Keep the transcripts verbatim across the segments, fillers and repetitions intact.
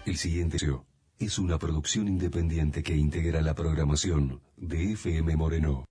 El siguiente show es una producción independiente que integra la programación de F M Moreno.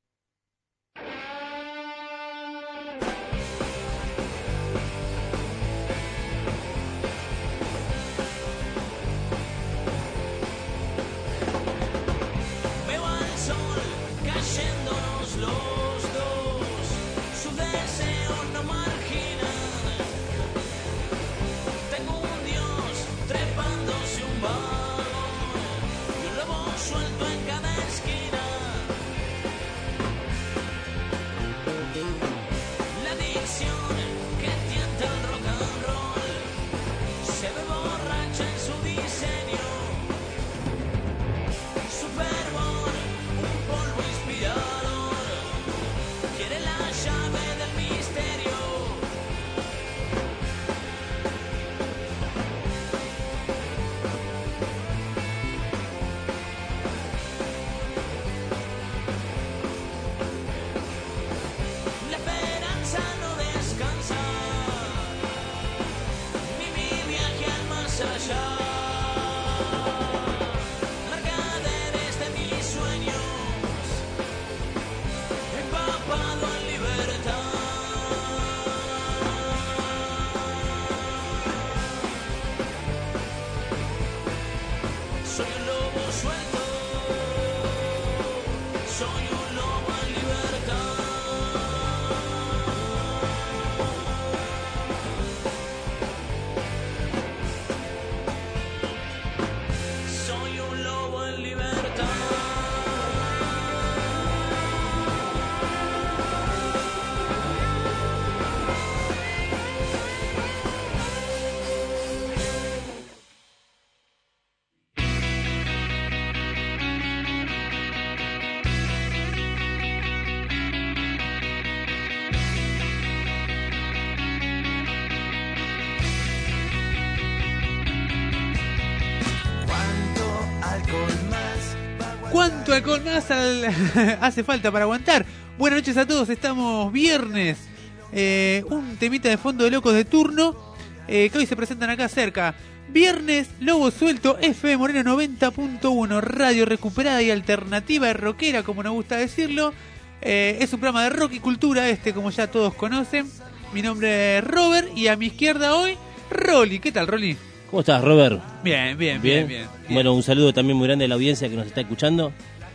¿Cuánto alcohol más al... hace falta para aguantar? Buenas noches a todos, estamos viernes. Eh, un temita de fondo de locos de turno eh, que hoy se presentan acá cerca. Viernes, Lobo Suelto, F M Moreno noventa punto uno, radio recuperada y alternativa y rockera, como nos gusta decirlo. Eh, es un programa de rock y cultura, este como ya todos conocen. Mi nombre es Robert y a mi izquierda hoy, Rolly. ¿Qué tal, Rolly? ¿Cómo estás, Robert? Bien, bien, bien, bien, bien. Bueno, un saludo también muy grande a la audiencia que nos está escuchando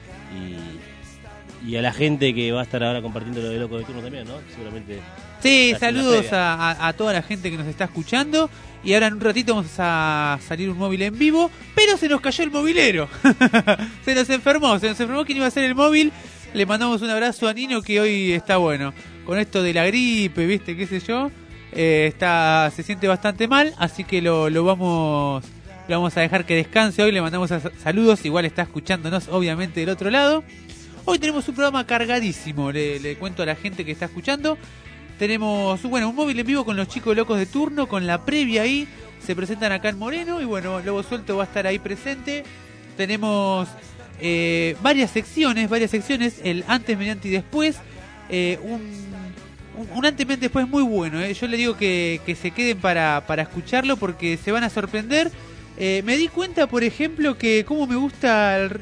y, y a la gente que va a estar ahora compartiendo lo de Loco de Turno también, ¿no? Seguramente. Sí, saludos a, a, a toda la gente que nos está escuchando. Y ahora en un ratito vamos a salir un móvil en vivo, pero se nos cayó el movilero. Se nos enfermó, se nos enfermó quien iba a hacer el móvil. Le mandamos un abrazo a Nino, que hoy está bueno. Con esto de la gripe, ¿viste? ¿Qué sé yo? Eh, está se siente bastante mal, así que lo, lo vamos lo vamos a dejar que descanse hoy. Le mandamos a, saludos, igual está escuchándonos obviamente del otro lado. Hoy tenemos un programa cargadísimo, le, le cuento a la gente que está escuchando. Tenemos bueno un móvil en vivo con los chicos locos de turno, con la previa ahí, se presentan acá en Moreno y bueno, Lobo Suelto va a estar ahí presente. Tenemos eh, varias secciones, varias secciones, el antes, mediante y después, eh, un Un, un antes y después muy bueno, ¿eh? Yo le digo que, que se queden para, para escucharlo porque se van a sorprender. Eh, me di cuenta, por ejemplo, que cómo me gusta el,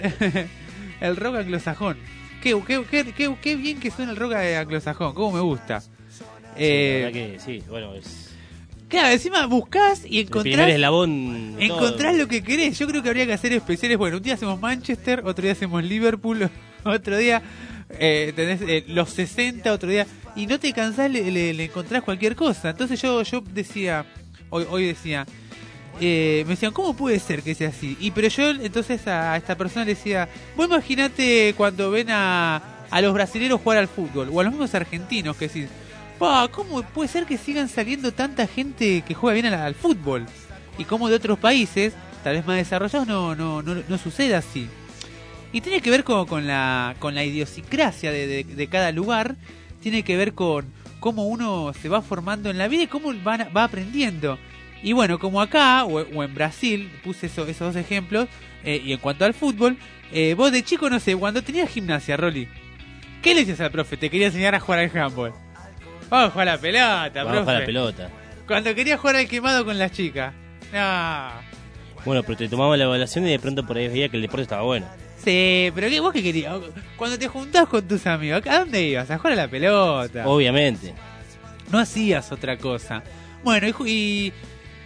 el rock anglosajón. Qué, qué, qué, qué, qué bien que suena el rock anglosajón, cómo me gusta. Eh, sí, la verdad que sí, bueno, es... Claro, encima buscás y encontrás, el primer eslabón de encontrás todo. Lo que querés. Yo creo que habría que hacer especiales. Bueno, un día hacemos Manchester, otro día hacemos Liverpool, otro día eh, tenés eh, los sesenta, otro día... Y no te cansás, le, le, le encontrás cualquier cosa. Entonces yo yo decía, hoy hoy decía, eh, me decían, ¿cómo puede ser que sea así? Y pero yo entonces a esta persona le decía, vos imaginate cuando ven a, a los brasileños jugar al fútbol, o a los mismos argentinos, que decís, pa, ¿cómo puede ser que sigan saliendo tanta gente que juega bien al, al fútbol? Y cómo de otros países, tal vez más desarrollados, no, no, no, no sucede así. Y tiene que ver con, con, la, con la idiosincrasia de, de, de cada lugar. Tiene que ver con cómo uno se va formando en la vida y cómo va, va aprendiendo. Y bueno, como acá, o, o en Brasil, puse eso, esos dos ejemplos, eh, y en cuanto al fútbol, eh, vos de chico, no sé, cuando tenías gimnasia, Rolly, ¿qué le decías al profe? Te quería enseñar a jugar al handball. Vamos a jugar a la pelota, Vamos profe. a jugar a la pelota. Cuando querías jugar al quemado con las chicas. No. Bueno, pero te tomaba la evaluación y de pronto por ahí veía que el deporte estaba bueno. Sí, pero ¿qué, vos qué querías? Cuando te juntás con tus amigos, ¿a dónde ibas? A jugar a la pelota. Obviamente. No hacías otra cosa. Bueno, y, y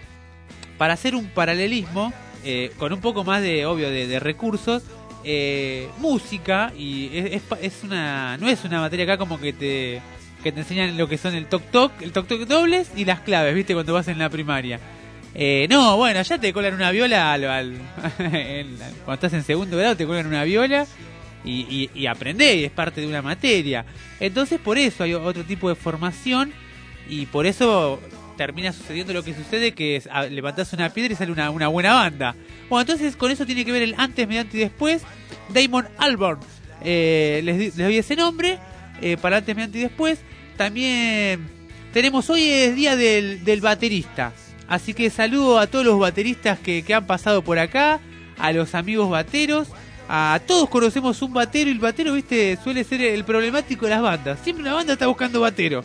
para hacer un paralelismo, eh, con un poco más de, obvio, de, de recursos, eh, música, y es, es, es una no es una materia acá como que te que te enseñan lo que son el toc-toc, el toc-toc dobles y las claves, ¿viste? Cuando vas en la primaria. Eh, no, bueno, ya te colan una viola al, al, en, cuando estás en segundo grado te colan una viola y, y, y aprendés, y es parte de una materia. Entonces por eso hay otro tipo de formación y por eso termina sucediendo lo que sucede, que es, a, levantás una piedra y sale una, una buena banda. Bueno, entonces con eso tiene que ver el antes, mediante y después. Damon Albarn, eh, les, les doy ese nombre, eh, para antes, mediante y después. También tenemos, hoy es día del, del baterista. Así que saludo a todos los bateristas que, que han pasado por acá, a los amigos bateros, a todos conocemos un batero y el batero, viste, suele ser el problemático de las bandas. Siempre una banda está buscando batero.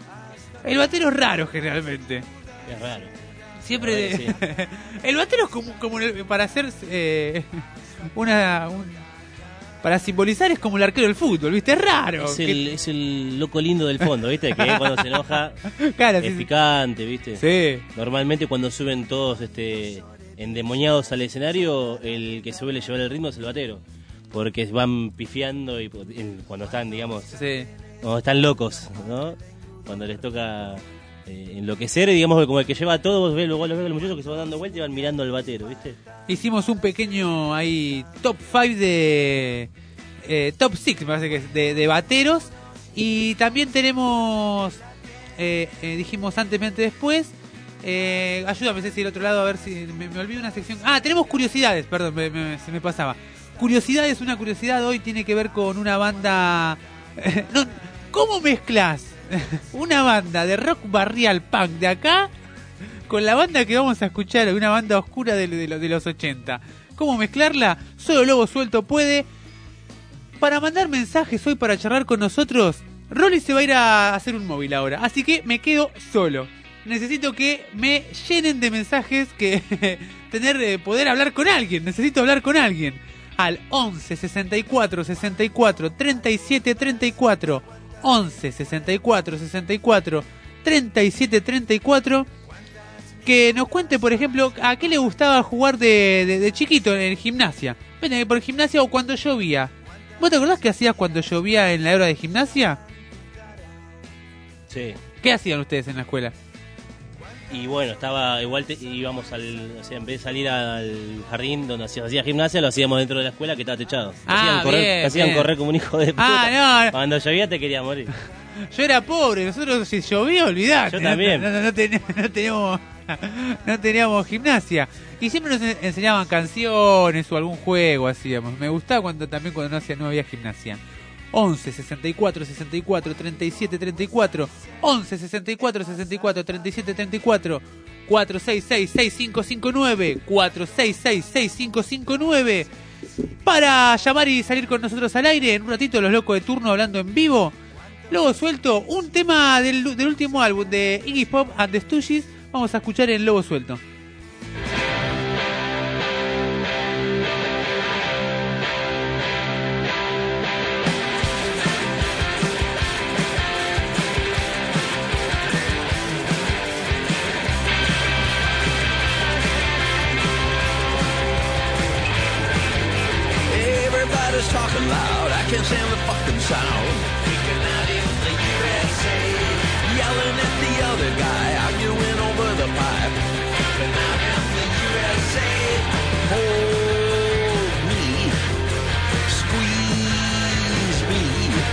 El batero es raro generalmente. Es raro. Siempre de... sí. El batero es como, como el- para hacer eh, una... un- para simbolizar es como el arquero del fútbol, viste, es raro. Es que- el, es el loco lindo del fondo, ¿viste? Que cuando se enoja Claro, es sí, picante, ¿viste? sí. Normalmente cuando suben todos este endemoniados al escenario, el que suele llevar el ritmo es el batero. Porque van pifiando y en- cuando están, digamos, Sí. cuando están locos, ¿no? Cuando les toca eh, enloquecer, digamos, como el que lleva a todos, vos ves, luego los ves a los muchachos que se van dando vueltas y van mirando al batero, ¿viste? Hicimos un pequeño ahí top cinco de... Eh, top seis me parece que es, de, de bateros. Y también tenemos... Eh, eh, dijimos antes, antes, después. Eh, ayúdame, Ceci, del otro lado, a ver si me, me olvido una sección. Ah, tenemos curiosidades, perdón, me, me- se me pasaba. Curiosidades, una curiosidad hoy tiene que ver con una banda... no, ¿cómo mezclas una banda de rock barrial punk de acá con la banda que vamos a escuchar, una banda oscura de, de, de los ochenta? ¿Cómo mezclarla? Solo Lobo Suelto puede. Para mandar mensajes hoy, para charlar con nosotros, Rolly se va a ir a hacer un móvil ahora, así que me quedo solo. Necesito que me llenen de mensajes, que tener eh, poder hablar con alguien. Necesito hablar con alguien. Al once sesenta y cuatro sesenta y cuatro treinta y siete treinta y cuatro. once sesenta y cuatro sesenta y cuatro treinta y siete treinta y cuatro. Que nos cuente, por ejemplo, a qué le gustaba jugar de, de, de chiquito en gimnasia. Vete, por gimnasia o cuando llovía. ¿Vos te acordás qué hacías cuando llovía en la hora de gimnasia? Sí. ¿Qué hacían ustedes en la escuela? Y bueno, estaba igual, te- íbamos al, o sea, en vez de salir al jardín donde hacía, hacía gimnasia, lo hacíamos dentro de la escuela que estaba techado. Te Ah, hacían correr, bien, te hacían bien. correr como un hijo de puta. Ah, no, no. Cuando llovía te quería morir. Yo era pobre, nosotros si llovía, olvidate. Yo también. No, no, no, ten- no teníamos, no teníamos gimnasia. Y siempre nos en- enseñaban canciones o algún juego hacíamos. Me gustaba cuando también cuando no, hacía, no había gimnasia. once sesenta y cuatro sesenta y cuatro treinta y siete treinta y cuatro. once sesenta y cuatro sesenta y cuatro treinta y siete treinta y cuatro. cuatro seis seis seis cinco cinco nueve. cuatro seis seis seis cinco cinco nueve. Para llamar y salir con nosotros al aire. En un ratito los locos de turno hablando en vivo. Lobo Suelto, un tema del, del último álbum de Iggy Pop and the Stooges. Vamos a escuchar en Lobo Suelto. Everybody's talking loud, I can't stand the fucking sound. Kicking out in the U S A, yelling at the other guy, arguing over the pipe. Kicking out in the U S A, hold me, squeeze me,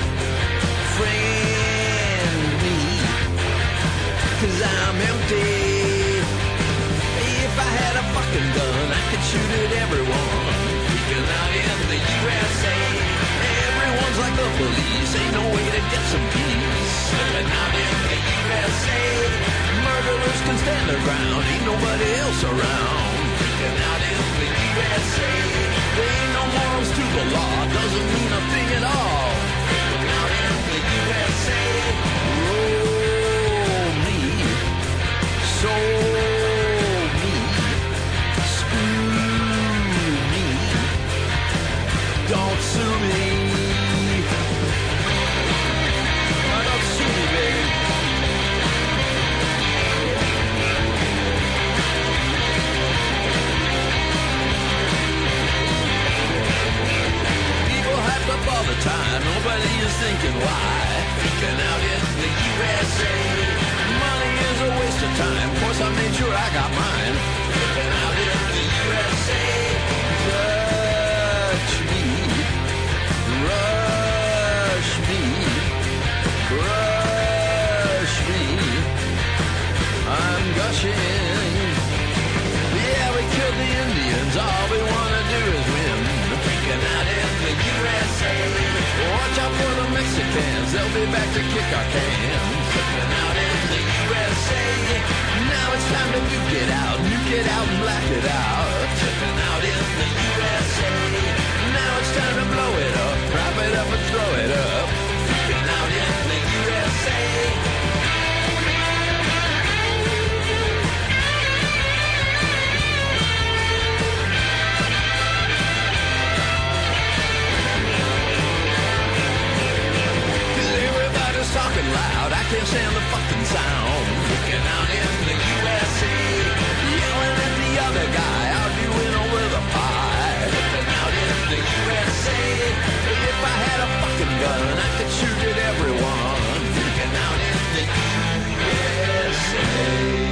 friend me, 'cause I'm empty. If I had a fucking gun, I could shoot at everyone. Kicking out in the U S A, everyone's like the police, ain't no way to get some peace. Kicking out in the U S A, murderers can stand their ground, ain't nobody else around. Kicking out in the U S A, there ain't no morals to the law, doesn't mean a thing at all. Kicking out in the U S A, roll me, soul me, screw thinking why. Freaking out in the U S A. Money is a waste of time. Of course I made sure I got mine. Freaking out in the U S A. Touch me, rush me, crush me. I'm gushing. Yeah, we killed the Indians. All we wanna do is win. Freaking out in the U S A. Watch out for the Mexicans. They'll be back to kick our cans. Freaking out in the U S A. Now it's time to nuke it out. Nuke it out and black it out. Freaking out in the U S A. Now it's time to blow it up. Wrap it up and throw it up. Freaking out in the U S A. Talking loud, I can't stand the fucking sound. Freaking out in the U S A. Yelling at the other guy, arguing over the pie. Freaking out in the U S A. If I had a fucking gun, I could shoot at everyone. Freaking out in the U S A.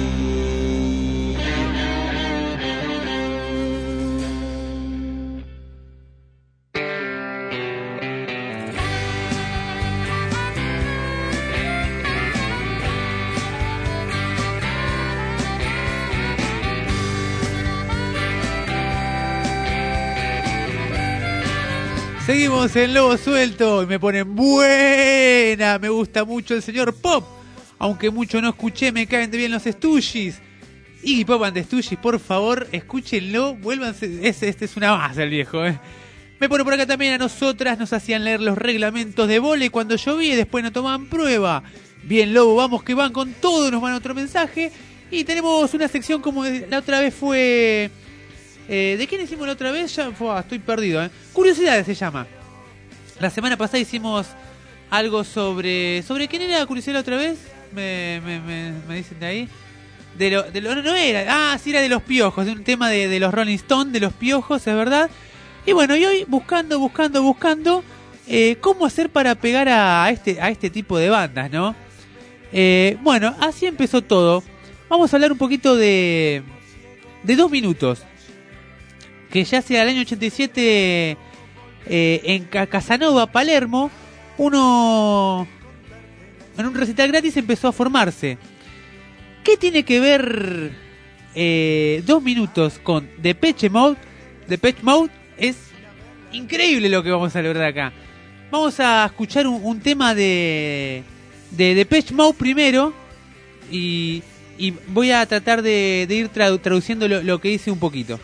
Seguimos en Lobo Suelto y me ponen buena. Me gusta mucho el señor Pop. Aunque mucho no escuché, me caen de bien los Stooges. Iggy Pop and the Stooges, por favor, escúchenlo. Vuélvanse. Este, este es una masa el viejo, eh. Me pone por acá también a nosotras. Nos hacían leer los reglamentos de vóley cuando llovía y después no tomaban prueba. Bien, Lobo, vamos que van con todo. Nos van a otro mensaje. Y tenemos una sección como la otra vez fue... Eh, ¿De quién hicimos la otra vez? Ya, fue, estoy perdido, ¿eh? Curiosidades se llama. La semana pasada hicimos algo sobre... ¿Sobre quién era Curiosidad la otra vez? Me, me, me, me dicen de ahí. De lo, de lo, no era... Ah, sí, era de los piojos. De un tema de, de los Rolling Stones, de los piojos, es verdad. Y bueno, y hoy buscando, buscando, buscando... Eh, ¿Cómo hacer para pegar a este, a este tipo de bandas, no? Eh, bueno, así empezó todo. Vamos a hablar un poquito de... De Dos Minutos. Que ya sea el año ochenta y siete eh, en Casanova, Palermo, uno en un recital gratis empezó a formarse. ¿Qué tiene que ver eh, Dos Minutos con Depeche Mode? Depeche Mode es increíble lo que vamos a lograr acá. Vamos a escuchar un, un tema de, de Depeche Mode primero y, y voy a tratar de, de ir tradu- traduciendo lo, lo que hice un poquito.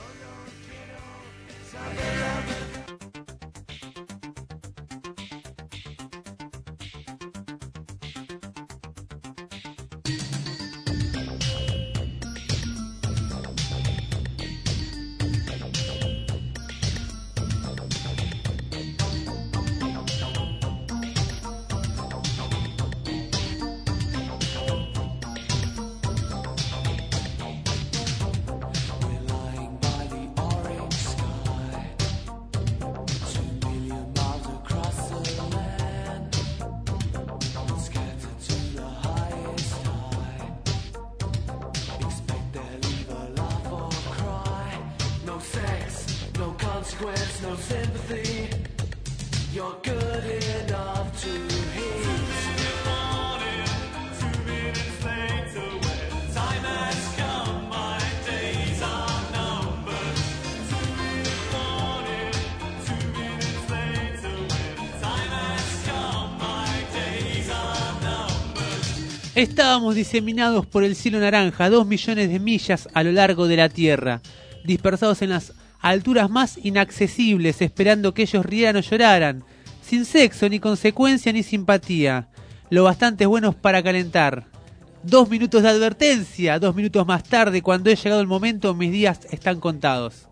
Estábamos diseminados por el cielo naranja, dos millones de millas a lo largo de la Tierra, dispersados en las alturas más inaccesibles, esperando que ellos rieran o lloraran, sin sexo, ni consecuencia, ni simpatía, lo bastante buenos para calentar. Dos minutos de advertencia, dos minutos más tarde, cuando he llegado el momento, mis días están contados.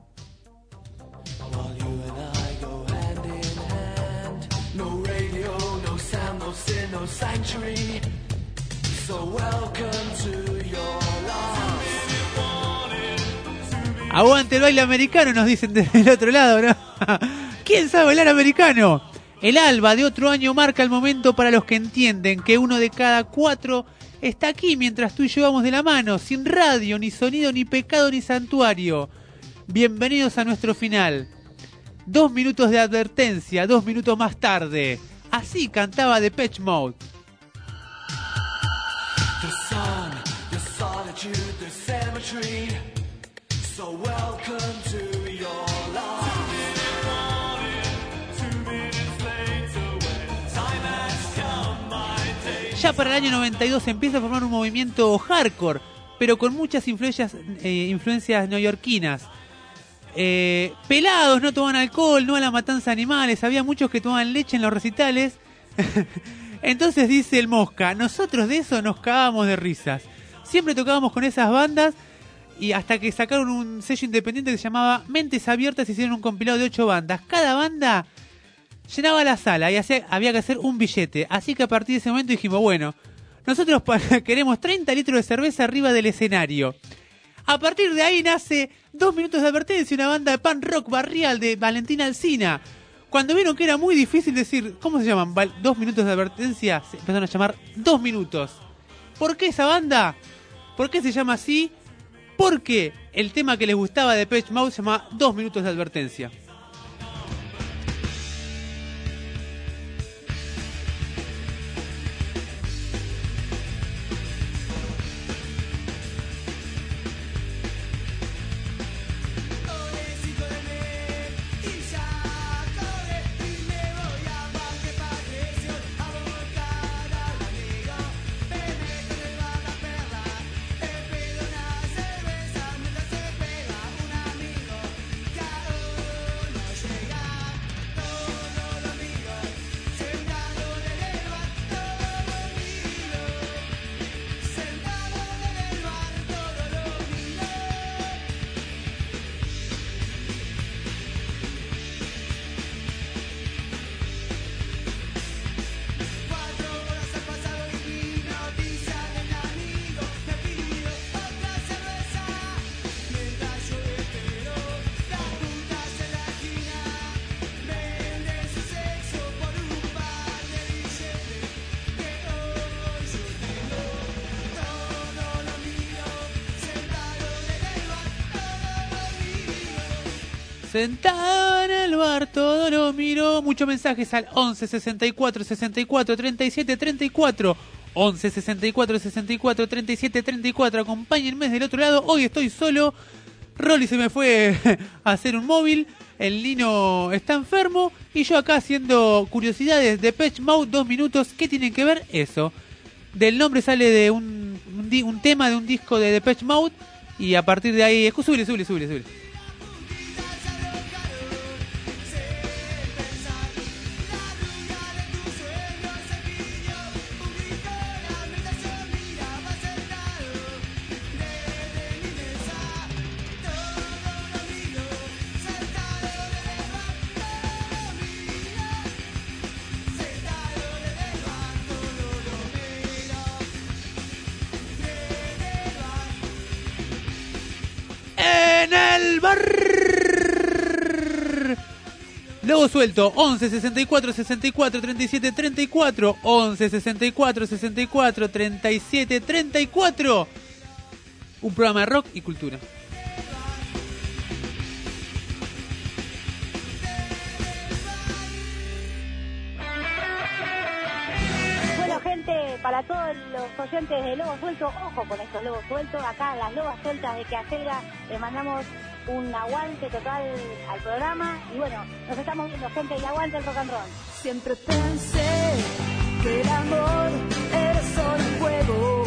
Aguante el baile americano, nos dicen desde el otro lado, ¿no? ¿Quién sabe bailar americano? El alba de otro año marca el momento para los que entienden que uno de cada cuatro está aquí mientras tú y yo vamos de la mano, sin radio, ni sonido, ni pecado, ni santuario. Bienvenidos a nuestro final. Dos minutos de advertencia, dos minutos más tarde. Así cantaba Depeche Mode. The sun, the solitude, the cemetery. So welcome to your life. Ya para el año noventa y dos se empieza a formar un movimiento hardcore, pero con muchas influencias, eh, influencias neoyorquinas. Eh, pelados, no tomaban alcohol, no a la matanza de animales, había muchos que tomaban leche en los recitales. Entonces dice el Mosca, nosotros de eso nos cagábamos de risas. Siempre tocábamos con esas bandas y hasta que sacaron un sello independiente que se llamaba Mentes Abiertas y hicieron un compilado de ocho bandas. Cada banda llenaba la sala y hacía, había que hacer un billete. Así que a partir de ese momento dijimos, bueno, nosotros queremos treinta litros de cerveza arriba del escenario. A partir de ahí nace Dos Minutos de Advertencia, una banda de punk rock barrial de Valentín Alsina. Cuando vieron que era muy difícil decir, ¿cómo se llaman? Dos Minutos de Advertencia, se empezaron a llamar Dos Minutos. ¿Por qué esa banda? ¿Por qué se llama así? Porque el tema que les gustaba de Depeche Mode se llama Dos Minutos de Advertencia. Sentado en el bar, todo lo miro. Muchos mensajes al once sesenta y cuatro sesenta y cuatro treinta y siete treinta y cuatro. once sesenta y cuatro sesenta y cuatro treinta y siete treinta y cuatro. Acompáñenme del otro lado. Hoy estoy solo. Rolly se me fue a hacer un móvil. El Lino está enfermo. Y yo acá haciendo curiosidades de Depeche Mode. Dos minutos. ¿Qué tienen que ver? Eso. Del nombre sale de un, un, un tema de un disco de Depeche Mode. Y a partir de ahí. Subile, subile, subile, subile. En el bar. Lobo suelto. once sesenta y cuatro sesenta y cuatro treinta y siete treinta y cuatro. once sesenta y cuatro sesenta y cuatro treinta y siete treinta y cuatro. Un programa de rock y cultura. Bueno, gente, para todos los oyentes de Lobo Suelto, ojo con estos lobos sueltos. Acá las lobas sueltas de Queacelga le mandamos un aguante total al programa. Y bueno, nos estamos viendo, gente, y aguante el rock and roll. Siempre pensé que el amor era solo un juego.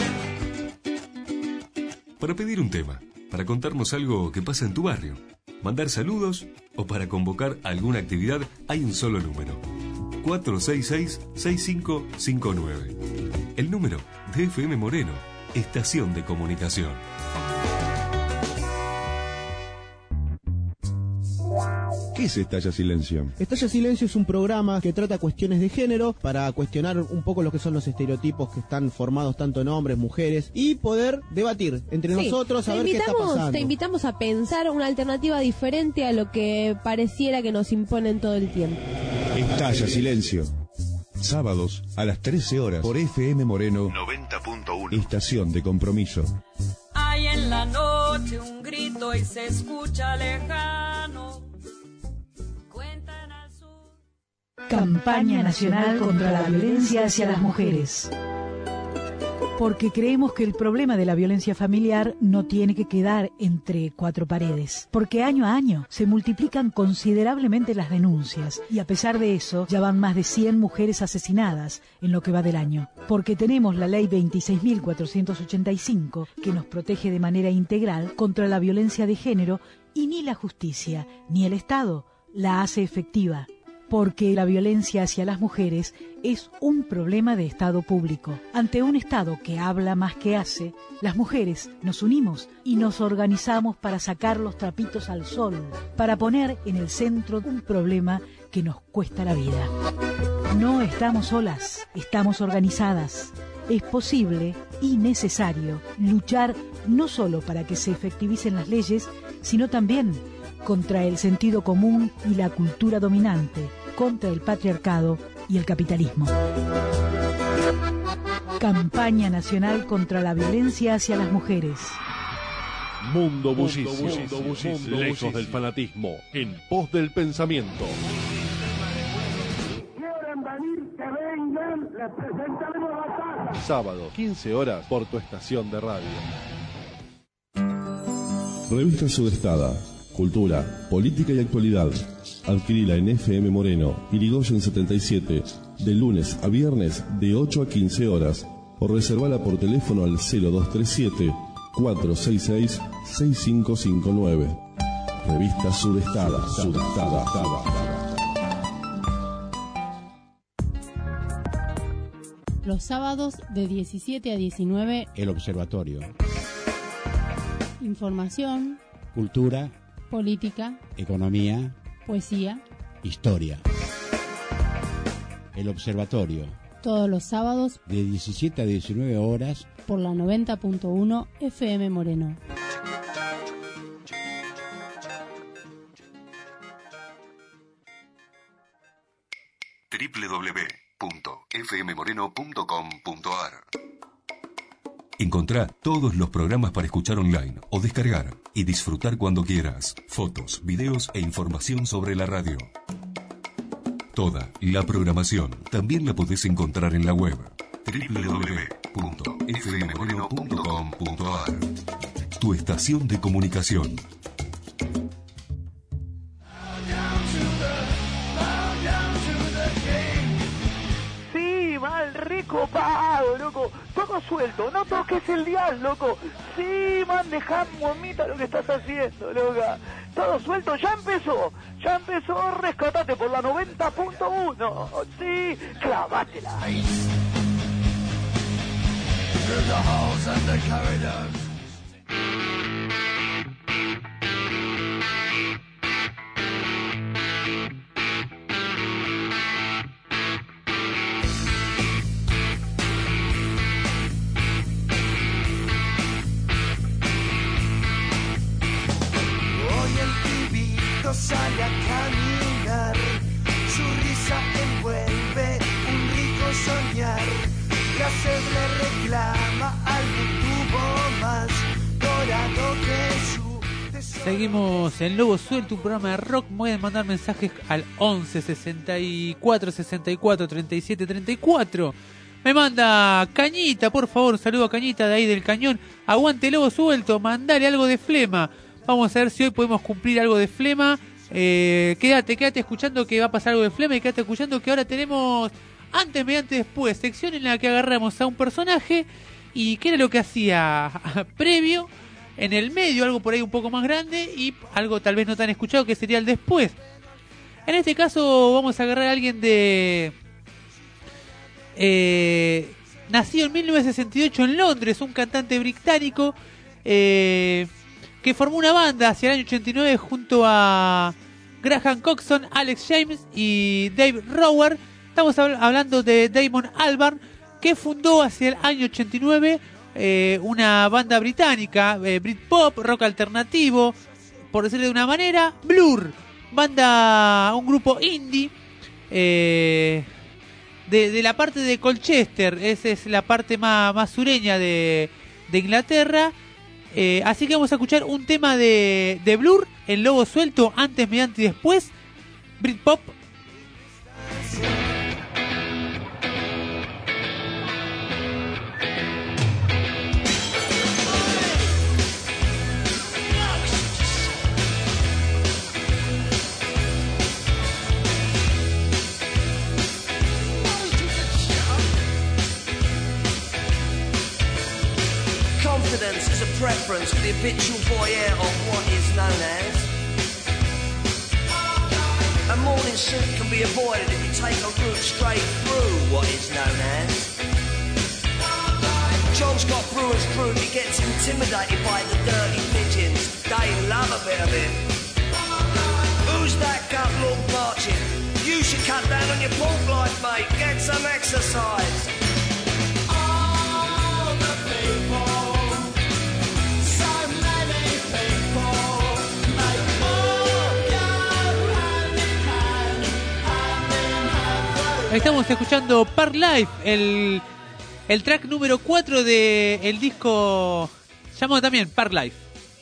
Para pedir un tema, para contarnos algo que pasa en tu barrio, mandar saludos o para convocar alguna actividad, hay un solo número. cuatro seis seis, seis cinco cinco nueve. El número de F M Moreno, Estación de Comunicación. ¿Qué es Estalla Silencio? Estalla Silencio es un programa que trata cuestiones de género para cuestionar un poco lo que son los estereotipos que están formados tanto en hombres, mujeres y poder debatir entre sí, nosotros a ver qué está pasando. Te invitamos a pensar una alternativa diferente a lo que pareciera que nos imponen todo el tiempo. Estalla Silencio. Sábados a las trece horas por F M Moreno noventa punto uno. Estación de compromiso. Hay en la noche un grito y se escucha lejano. Cuentan al sur. Campaña Nacional contra la Violencia hacia las Mujeres. Porque creemos que el problema de la violencia familiar no tiene que quedar entre cuatro paredes. Porque año a año se multiplican considerablemente las denuncias y a pesar de eso ya van más de cien mujeres asesinadas en lo que va del año. Porque tenemos la ley veintiséis mil cuatrocientos ochenta y cinco que nos protege de manera integral contra la violencia de género y ni la justicia ni el Estado la hace efectiva. Porque la violencia hacia las mujeres es un problema de Estado público. Ante un Estado que habla más que hace, las mujeres nos unimos y nos organizamos para sacar los trapitos al sol, para poner en el centro un problema que nos cuesta la vida. No estamos solas, estamos organizadas. Es posible y necesario luchar no solo para que se efectivicen las leyes, sino también contra el sentido común y la cultura dominante, contra el patriarcado y el capitalismo. Campaña Nacional contra la Violencia hacia las Mujeres. Mundo Bullicio, lejos del fanatismo, en pos del pensamiento. Quieren venir, que vengan, les presentaremos la casa. Sábado, quince horas, por tu estación de radio. Revista Sudestada. Cultura, política y actualidad. Adquirila en F M Moreno, Irigoyen setenta y siete, de lunes a viernes de ocho a quince horas. O reservala por teléfono al cero dos tres siete, cuatro seis seis, seis cinco cinco nueve. Revista Sudestada. Sudestada. Los sábados de diecisiete a diecinueve. El Observatorio. Información. Cultura. Política. Economía. Poesía. Historia. El Observatorio. Todos los sábados. De diecisiete a diecinueve horas. Por la noventa punto uno F M Moreno. doble u doble u doble u punto f m moreno punto com punto a r. Encontrá todos los programas para escuchar online o descargar y disfrutar cuando quieras. Fotos, videos e información sobre la radio. Toda la programación también la podés encontrar en la web doble u doble u doble u punto f m moreno punto com punto a r. Tu estación de comunicación. Recopado, loco, todo suelto, no toques el dial, loco. Sí, man, dejá momita lo que estás haciendo, loca. Todo suelto, ya empezó, ya empezó, rescatate por la noventa punto uno. Sí, clavátela. Sale a caminar, su risa envuelve un rico soñar. La sed le reclama algo tuvo más dorado que su. Seguimos en Lobo Suelto, un programa de rock. Pueden mandar mensajes al once sesenta y cuatro sesenta y cuatro treinta y siete treinta y cuatro. Me manda Cañita, por favor, un saludo a Cañita de ahí del Cañón. Aguante Lobo Suelto, mandale algo de flema. Vamos a ver si hoy podemos cumplir algo de flema. Eh, quédate, quédate escuchando que va a pasar algo de flema y quédate escuchando que ahora tenemos antes, mediante, después, sección en la que agarramos a un personaje y qué era lo que hacía previo, en el medio, algo por ahí un poco más grande y algo tal vez no tan escuchado que sería el después. En este caso vamos a agarrar a alguien de... Eh, nacido en mil novecientos sesenta y ocho en Londres, un cantante británico eh, que formó una banda hacia el año ochenta y nueve junto a Graham Coxon, Alex James y Dave Rower. Estamos hab- hablando de Damon Albarn, que fundó hacia el año ochenta y nueve eh, una banda británica, eh, Britpop, rock alternativo, por decirlo de una manera, Blur, banda, un grupo indie eh, de, de la parte de Colchester. Esa es la parte más, más sureña de, de Inglaterra. Eh, así que vamos a escuchar un tema de, de Blur, El Lobo Suelto, antes, mediante y después. Britpop. Confidence is a preference for the habitual voyeur of what is known as. A morning suit can be avoided if you take a route straight through what is known as. John's got brewer's fruit, he gets intimidated by the dirty pigeons. They love a bit of it. Who's that gut lord marching? You should cut down on your pork life, mate. Get some exercise. Estamos escuchando Park Life, el, el track número cuatro del disco llamado también Park Life.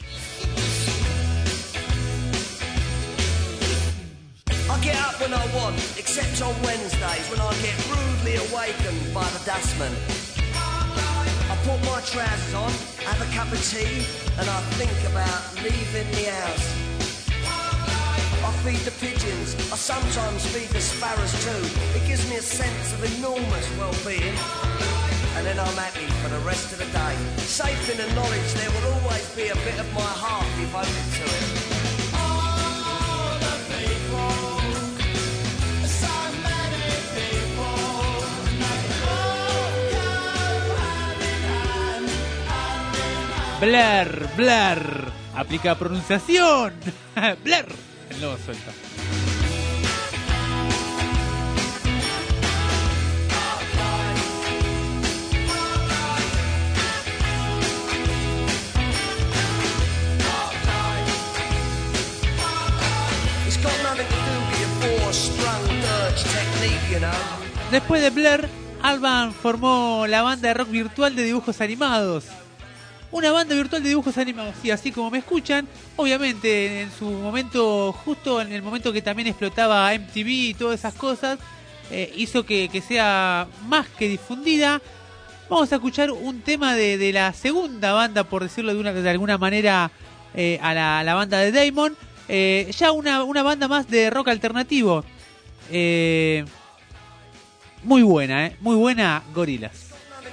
I get up when I want, except on Wednesdays when I get rudely awakened by the dustman. I put my trousers on, have a cup of tea, and I think about leaving the house. I feed the pigeons, I sometimes feed the sparrows too. It gives me a sense of enormous well-being. And then I'm happy for the rest of the day. Safe in the knowledge there will always be a bit of my heart devoted to it. All the people, so many people, they all go hand in hand, hand in hand. Blur, Blur, aplica pronunciación. Blur. El Lobo Suelto. Después de Blur, Alban formó la banda de rock virtual de dibujos animados. Una banda virtual de dibujos animados, y así como me escuchan, obviamente en su momento, justo en el momento que también explotaba M T V y todas esas cosas, eh, hizo que, que sea más que difundida. Vamos a escuchar un tema de, de la segunda banda, por decirlo de, una, de alguna manera, eh, a, la, a la banda de Damon. Eh, ya una, una banda más de rock alternativo. Eh, muy buena, eh, muy buena, Gorillaz.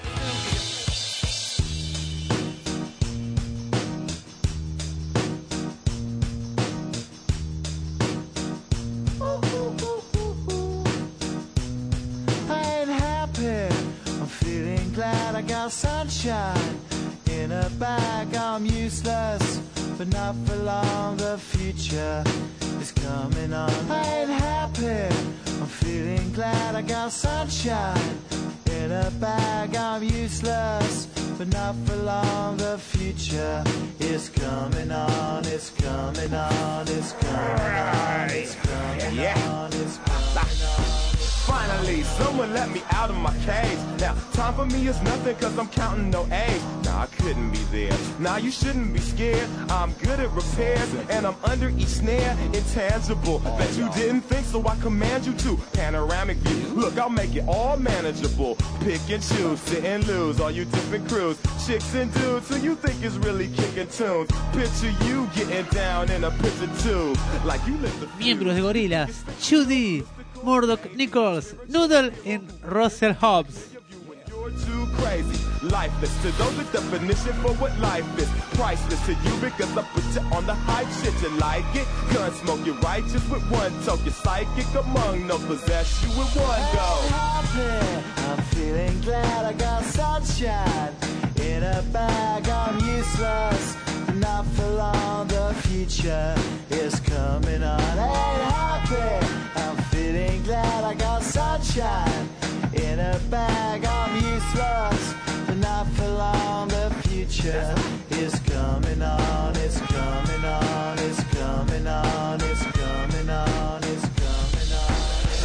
Sunshine in a bag, I'm useless, but not for long. The future is coming on. I ain't happy, I'm feeling glad. I got sunshine in a bag, I'm useless, but not for long. The future is coming on, it's coming on, it's coming on, it's coming on, it's coming on. Finally, someone let me out of my cage. Now, time for me is nothing cause I'm counting no A's. Nah, I couldn't be there. Nah, you shouldn't be scared. I'm good at repairs and I'm under each snare. Intangible, bet you didn't think so I command you to. Panoramic view, look, I'll make it all manageable. Pick and choose, sit and lose, all you different crews. Chicks and dudes who you think is really kicking tunes. Picture you getting down in a picture tube. Like you lit the Miembros de Gorillaz, Judy, Murdoch Nichols, Noodle y Russell Hobbs. You're too crazy, lifeless to those. The definition for what life is priceless to you because I put you on the hype shit. You like it? Gun smoke, you're righteous with one toke. You're psychic among no possess you with one go. Happy, I'm feeling glad. I got sunshine in a bag. I'm useless, not for long. The future is coming on. Ain't happy, I'm feeling glad. I got sunshine in a bag. I'm useless, but not for long. The future is coming on. It's coming on. It's coming on. It's coming on. It's coming on. The S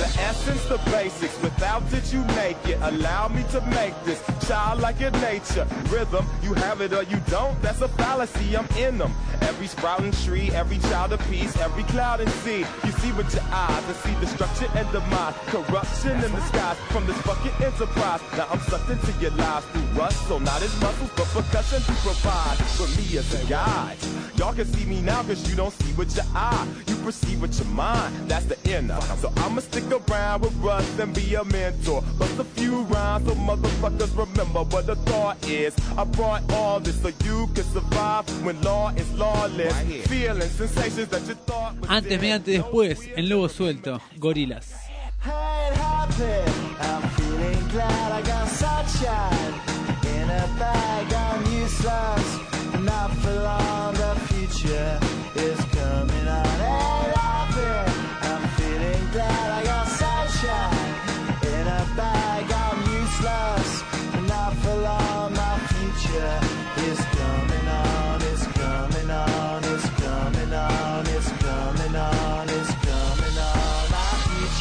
Since the basics, without it you make it. Allow me to make this childlike in nature. Rhythm, you have it or you don't, that's a fallacy, I'm in them. Every sprouting tree, every child of peace, every cloud and sea. You see with your eyes and see destruction and demise. Corruption in the skies from this fucking enterprise. Now I'm sucked into your lives through rust, so not as muscles, but percussion to provide for me as a guide. Y'all can see me now cause you don't see with your eye. You perceive with your mind, that's the inner. So I'ma stick around with Russ and be a mentor. Bust a few rhymes so motherfuckers remember what the thought is. I brought all this so you can survive when law is lawless. Feeling sensations that you thought was Antes, mediante, después, en Lobo Suelto, Gorilas. ain't happy. I'm feeling glad I got sunshine in a bag. I'm useless, not for long. The future is coming on. Ain't happy. I'm feeling glad I got sunshine in a bag. I'm useless, not for long. My future is coming on. It's coming on. It's coming on. It's coming on. It's coming on. My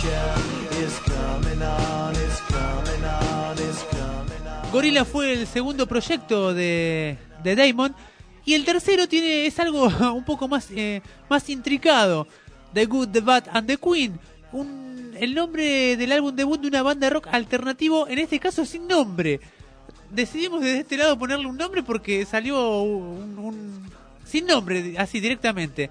future is coming on. It's coming on. It's coming on. Gorila fue el segundo proyecto de, de Damon. Y el tercero tiene es algo un poco más, eh, más intricado. The Good, The Bad and The Queen. Un, el nombre del álbum debut de una banda de rock alternativo, en este caso sin nombre. Decidimos desde este lado ponerle un nombre porque salió un, un sin nombre, así directamente.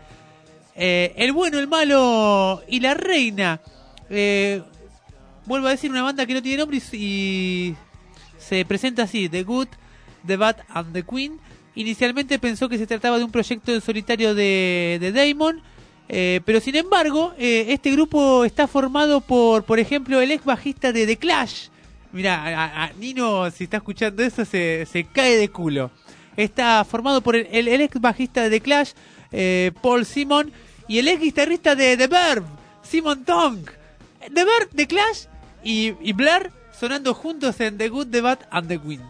Eh, el bueno, el malo y la reina. Eh, vuelvo a decir, una banda que no tiene nombre y, y se presenta así: The Good, The Bad and The Queen. Inicialmente pensó que se trataba de un proyecto en solitario de, de Damon, eh, pero sin embargo, eh, este grupo está formado por, por ejemplo, el ex bajista de The Clash. Mirá, a, a Nino, si está escuchando eso, se, se cae de culo. Está formado por el, el, el ex bajista de The Clash, eh, Paul Simon, y el ex guitarrista de The Verve, Simon Tong. The Verve, The Clash y, y Blair sonando juntos en The Good, The Bad and The Queen.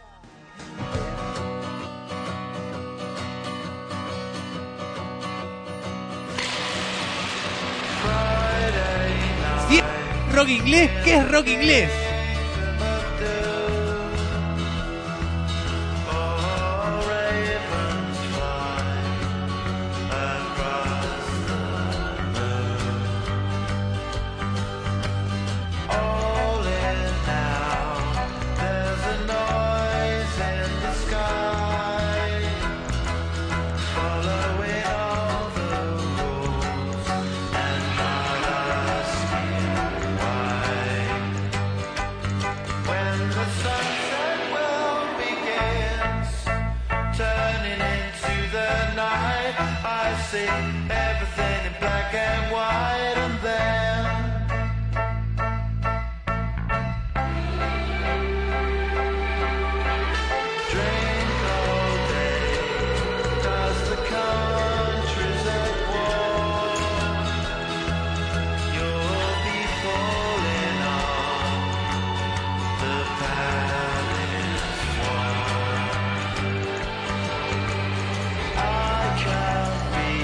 Si es rock inglés, ¿qué es rock inglés? Everything in black and white, and then drink all day, cause the country's at war. You'll be falling on the Paris war. I can't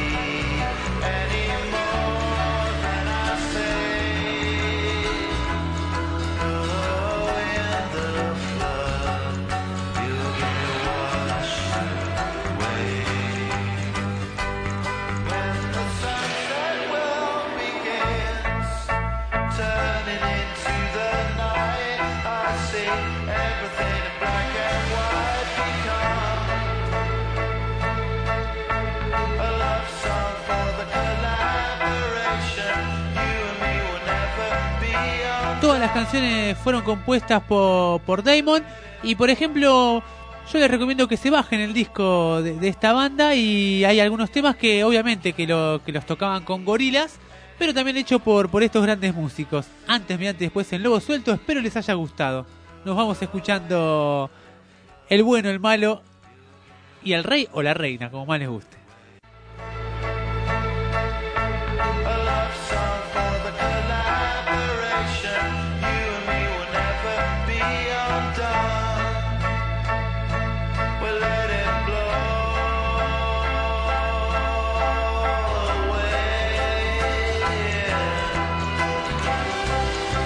Todas las canciones fueron compuestas por, por Damon. Y por ejemplo, yo les recomiendo que se bajen el disco de, de esta banda. Y hay algunos temas que obviamente que, lo, que los tocaban con gorilas, pero también hecho por, por estos grandes músicos. Antes, mediante, después en Lobo Suelto. Espero les haya gustado. Nos vamos escuchando el bueno, el malo y el rey o la reina, como más les guste. away.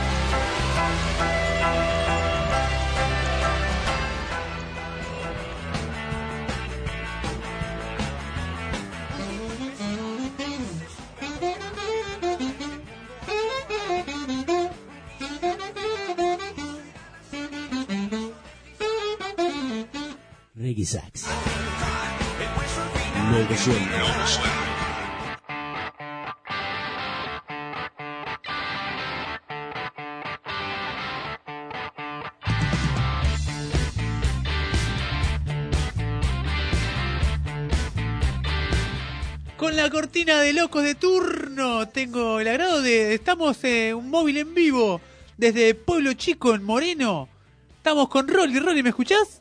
Peggy Sachs. Lobo Suelto. Con la cortina de locos de turno, tengo el agrado de... Estamos en eh, un móvil en vivo desde Pueblo Chico, en Moreno. Estamos con Rolly. Rolly, ¿me escuchás?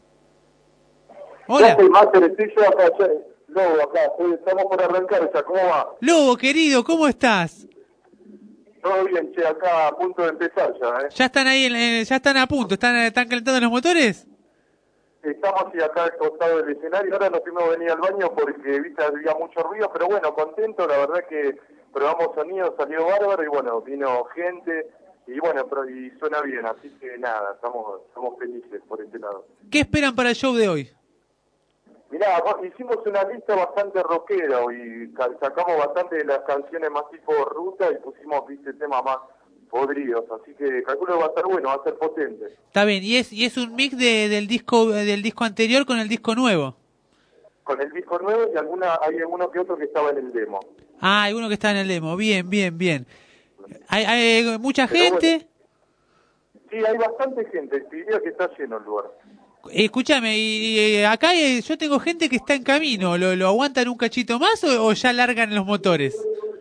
Hola. Yo Master, estoy yo acá, yo, Lobo, acá, estoy, estamos por arrancar ya, ¿cómo va? Lobo, querido, ¿cómo estás? Todo bien, che, acá a punto de empezar ya, ¿eh? ¿Ya están ahí, en, en, ya están a punto? ¿Están, están calentando los motores? Estamos sí, acá al costado del escenario, ahora nos tuvimos que venir al baño porque, viste, había mucho ruido, pero bueno, contento, la verdad que probamos sonido, salió bárbaro y bueno, vino gente y bueno, pero, y suena bien, así que nada, estamos, estamos felices por este lado. ¿Qué esperan para el show de hoy? Mirá, hicimos una lista bastante rockera y sacamos bastante de las canciones más tipo ruta y pusimos, viste, temas más podridos, así que calculo que va a estar bueno, va a ser potente. Está bien, y es y es un mix de, del disco del disco anterior con el disco nuevo. Con el disco nuevo y alguna hay alguno que otro que estaba en el demo. Ah, hay uno que está en el demo, bien, bien, bien. ¿Hay, hay mucha Pero gente? Bueno, sí, hay bastante gente, te diría que está lleno el lugar. Escúchame, y, y acá yo tengo gente que está en camino, ¿lo, lo aguantan un cachito más o, o ya largan los motores?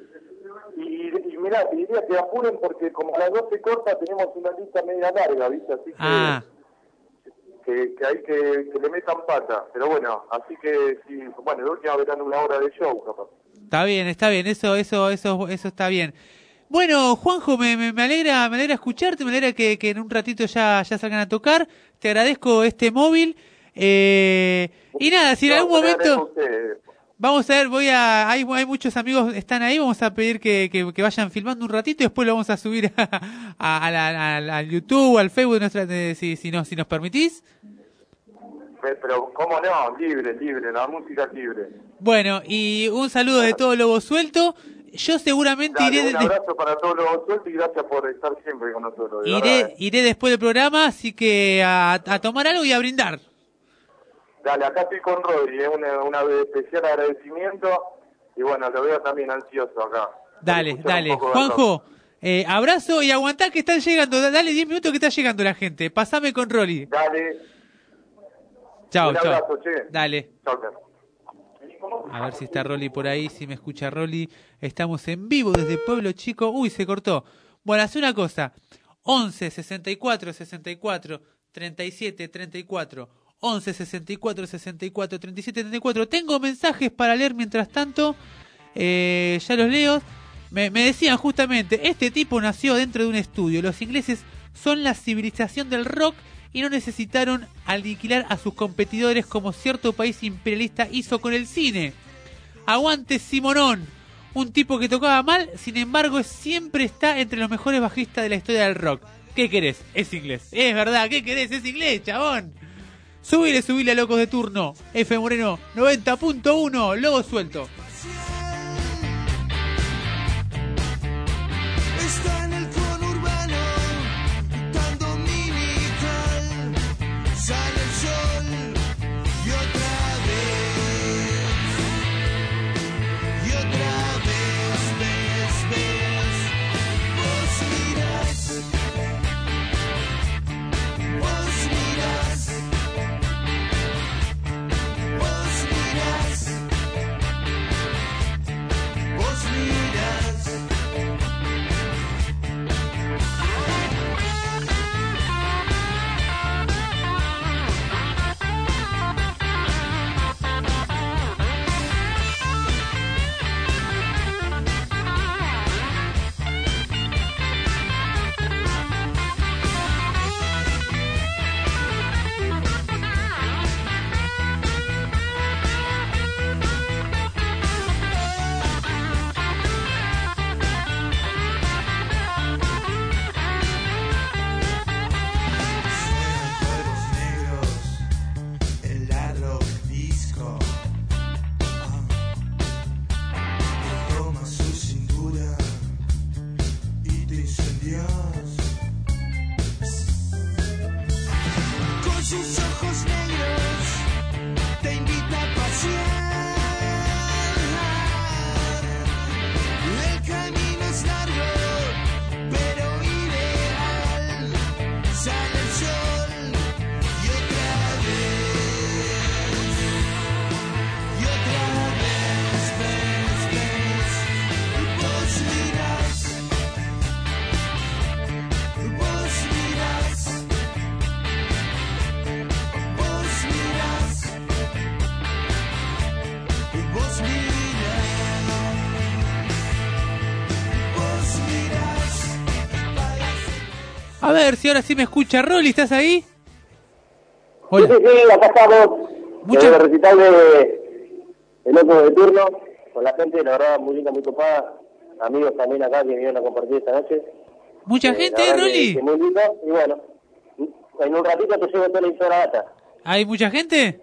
Y, y mirá, te diría que apuren porque como a las doce corta tenemos una lista media larga, ¿viste? Así que, ah. que, que hay que, que le metan pata, pero bueno, así que sí, bueno, de última verán una hora de show, capaz. Está bien, está bien, eso, eso, eso, eso está bien. Bueno, Juanjo, me, me, me alegra, me alegra escucharte, me alegra que, que en un ratito ya, ya salgan a tocar. Te agradezco este móvil. Eh, y nada, si en algún momento vamos a ver, voy a, hay, hay muchos amigos están ahí, vamos a pedir que, que, que vayan filmando un ratito y después lo vamos a subir a, a, a, la, a, a YouTube, al Facebook, nuestra, de, si, si, nos, si nos permitís. Pero, ¿cómo no? Libre, libre, la música es libre. Bueno, y un saludo de todo Lobo Suelto. Yo seguramente Dale, iré... Un abrazo de... para todos los sueltos y gracias por estar siempre con nosotros. Iré, verdad, ¿eh? iré después del programa, así que a, a tomar algo y a brindar. Dale, acá estoy con Rodri, es una, una especial agradecimiento y bueno, lo veo también ansioso acá. Dale, dale. Juanjo, eh, abrazo y aguantá que están llegando. Dale diez minutos que está llegando la gente. Pasame con Rolly. Dale. Chao, un chao. abrazo, che. Dale. Chao, chao. A ver si está Rolly por ahí, si me escucha Rolly. Estamos en vivo desde Pueblo Chico. Uy, se cortó. Bueno, hace una cosa. once, sesenta y cuatro, sesenta y cuatro, treinta y siete, treinta y cuatro. once, sesenta y cuatro, sesenta y cuatro, treinta y siete, treinta y cuatro. Tengo mensajes para leer mientras tanto. Eh, ya los leo. Me, me decían justamente, este tipo nació dentro de un estudio. Los ingleses son la civilización del rock y no necesitaron aniquilar a sus competidores como cierto país imperialista hizo con el cine. Aguante Simonón, un tipo que tocaba mal, sin embargo siempre está entre los mejores bajistas de la historia del rock. ¿Qué querés? Es inglés. Es verdad, ¿qué querés? Es inglés, chabón. Subile, subile a Locos de Turno. F Moreno noventa punto uno, Lobo Suelto. Está en el conurbano, tan dominical, sale el sol y otra vez, y otra vez, ves, ves, vos mirás, vos mirás, vos mirás, A ver si ahora sí me escucha. Rolly, ¿estás ahí? Hola. Sí, sí, sí, acá estamos. Mucha- En el recital de, de Locos de Turno, con la gente, la verdad, muy linda, muy copada. Amigos también acá que vinieron a compartir esta noche. ¿Mucha Eh, gente, la verdad Rolly? que- que muy lindo. Y bueno, en un ratito te llevo toda la historia data. ¿Hay mucha gente?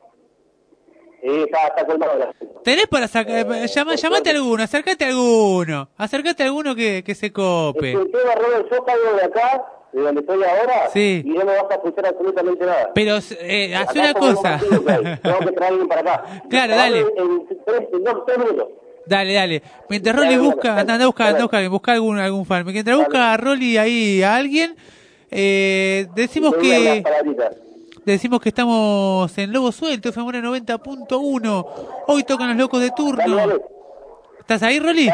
Sí, está, está colmado la gente. ¿Tenés para sacar? Llama, llamate a alguno, acércate a alguno. Acércate a alguno que, que se cope. El tema, Robert, yo salgo de acá, de donde estoy ahora, Sí. y no me vas a escuchar absolutamente nada. Pero, eh, haz Acá una somos cosa. más amigos que hay. Tengo que traer a alguien para acá. Claro, dale. En, en tres, en dos, tres minutos. Dale, dale. Mientras Rolly busca, anda, anda a buscar, anda a buscar, busca algún, algún fan. Mientras busca a Rolly ahí a alguien, eh, decimos Te digo unas que palabritas. decimos que estamos en Lobo Suelto, F M Moreno noventa punto uno. Hoy tocan los locos de turno. ¿Estás ahí, Rolly?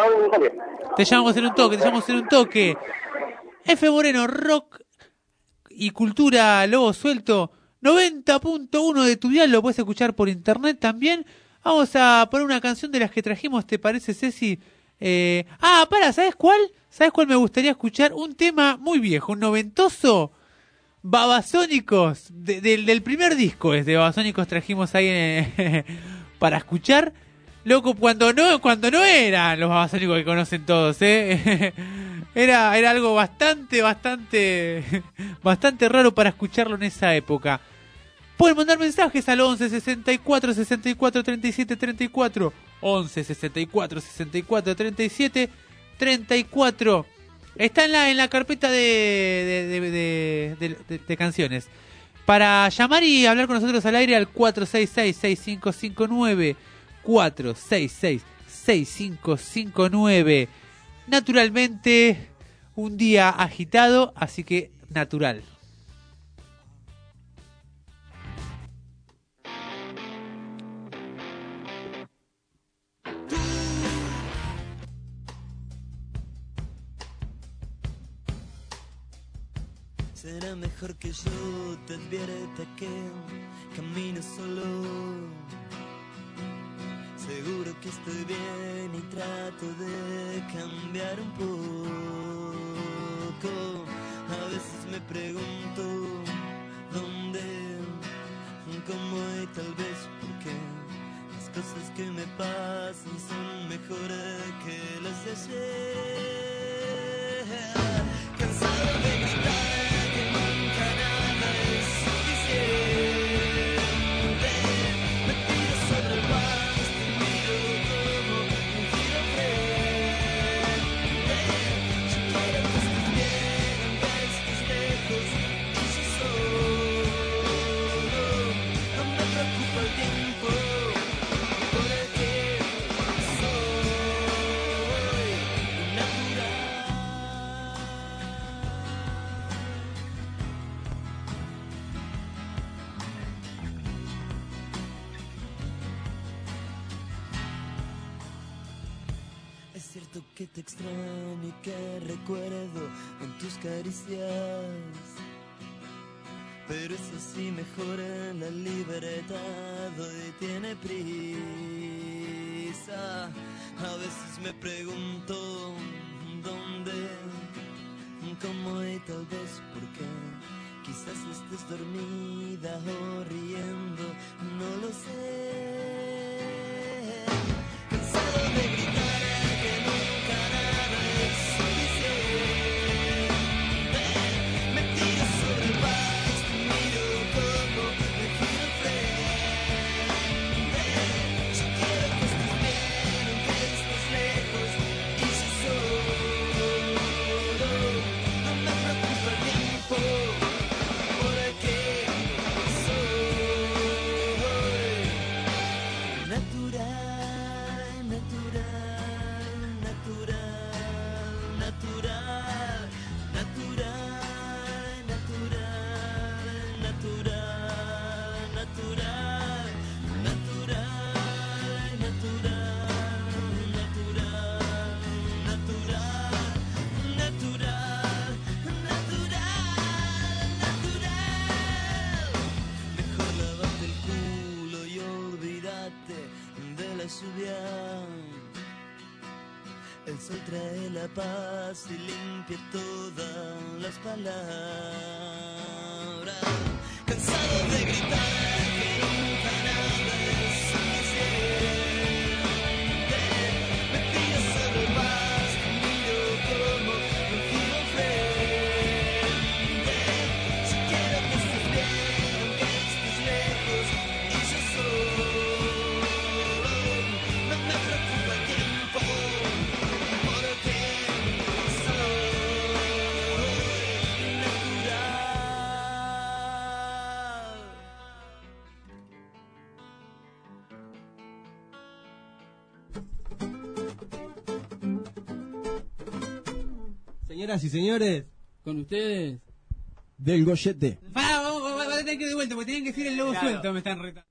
Te llamamos en un toque, te llamamos en un toque. F Moreno, rock y cultura Lobo Suelto, noventa punto uno de tu dial, lo puedes escuchar por internet también. Vamos a poner una canción de las que trajimos, ¿te parece, Ceci? Eh, ah, para, ¿sabes cuál? ¿Sabes cuál me gustaría escuchar? Un tema muy viejo, un noventoso. Babasónicos, de, de, del primer disco es de Babasónicos, trajimos ahí en, para escuchar. Loco, cuando no cuando no eran los Babasónicos que conocen todos, ¿eh? Era, era algo bastante, bastante, bastante raro para escucharlo en esa época. Pueden mandar mensajes al once sesenta y cuatro sesenta y cuatro treinta y siete treinta y cuatro. once sesenta y cuatro sesenta y cuatro treinta y siete treinta y cuatro. Está en la, en la carpeta de, de, de, de, de, de, de canciones. Para llamar y hablar con nosotros al aire al cuatro seis seis, seis cinco cinco nueve. cuatro seis seis, seis cinco cinco nueve. Naturalmente, un día agitado, así que natural. Será mejor que yo te advierta que camino solo. Seguro que estoy bien y trato de cambiar un poco. A veces me pregunto dónde, cómo y tal vez por qué. Las cosas que me pasan son mejores que las de ayer. Cansado de gritar que nunca nada es suficiente. Me tiro sobre el pasto y miro como un giro frente. Yo quiero que estés bien aunque estés lejos y yo solo. No me preocupa el tiempo porque soy natural. Es cierto que te extraño y que recuerdo en tus caricias, pero eso sí mejora la libertad, hoy tiene prisa. A veces me pregunto dónde, cómo y tal vez por qué. Quizás estés dormida o riendo, no lo sé. Cansado de gritar que nunca nada es suficiente. Me tiro sobre el pasto y miro como me giro frente. Yo quiero que estés bien aunque estés lejos y yo soy. trae la paz y limpia todas las palabras. Cansado de gritar que nunca nada es suficiente, me pides algo más, te miro como un fijo frente. Si quiero que estés bien, aunque estés lejos y yo solo, no me preocupa el tiempo, porque soy natural. Señoras y señores, con ustedes, del Goyete. Va, va, va, va, va a tener que ir de vuelta, porque tienen que decir el lobo Claro. suelto, me están retando.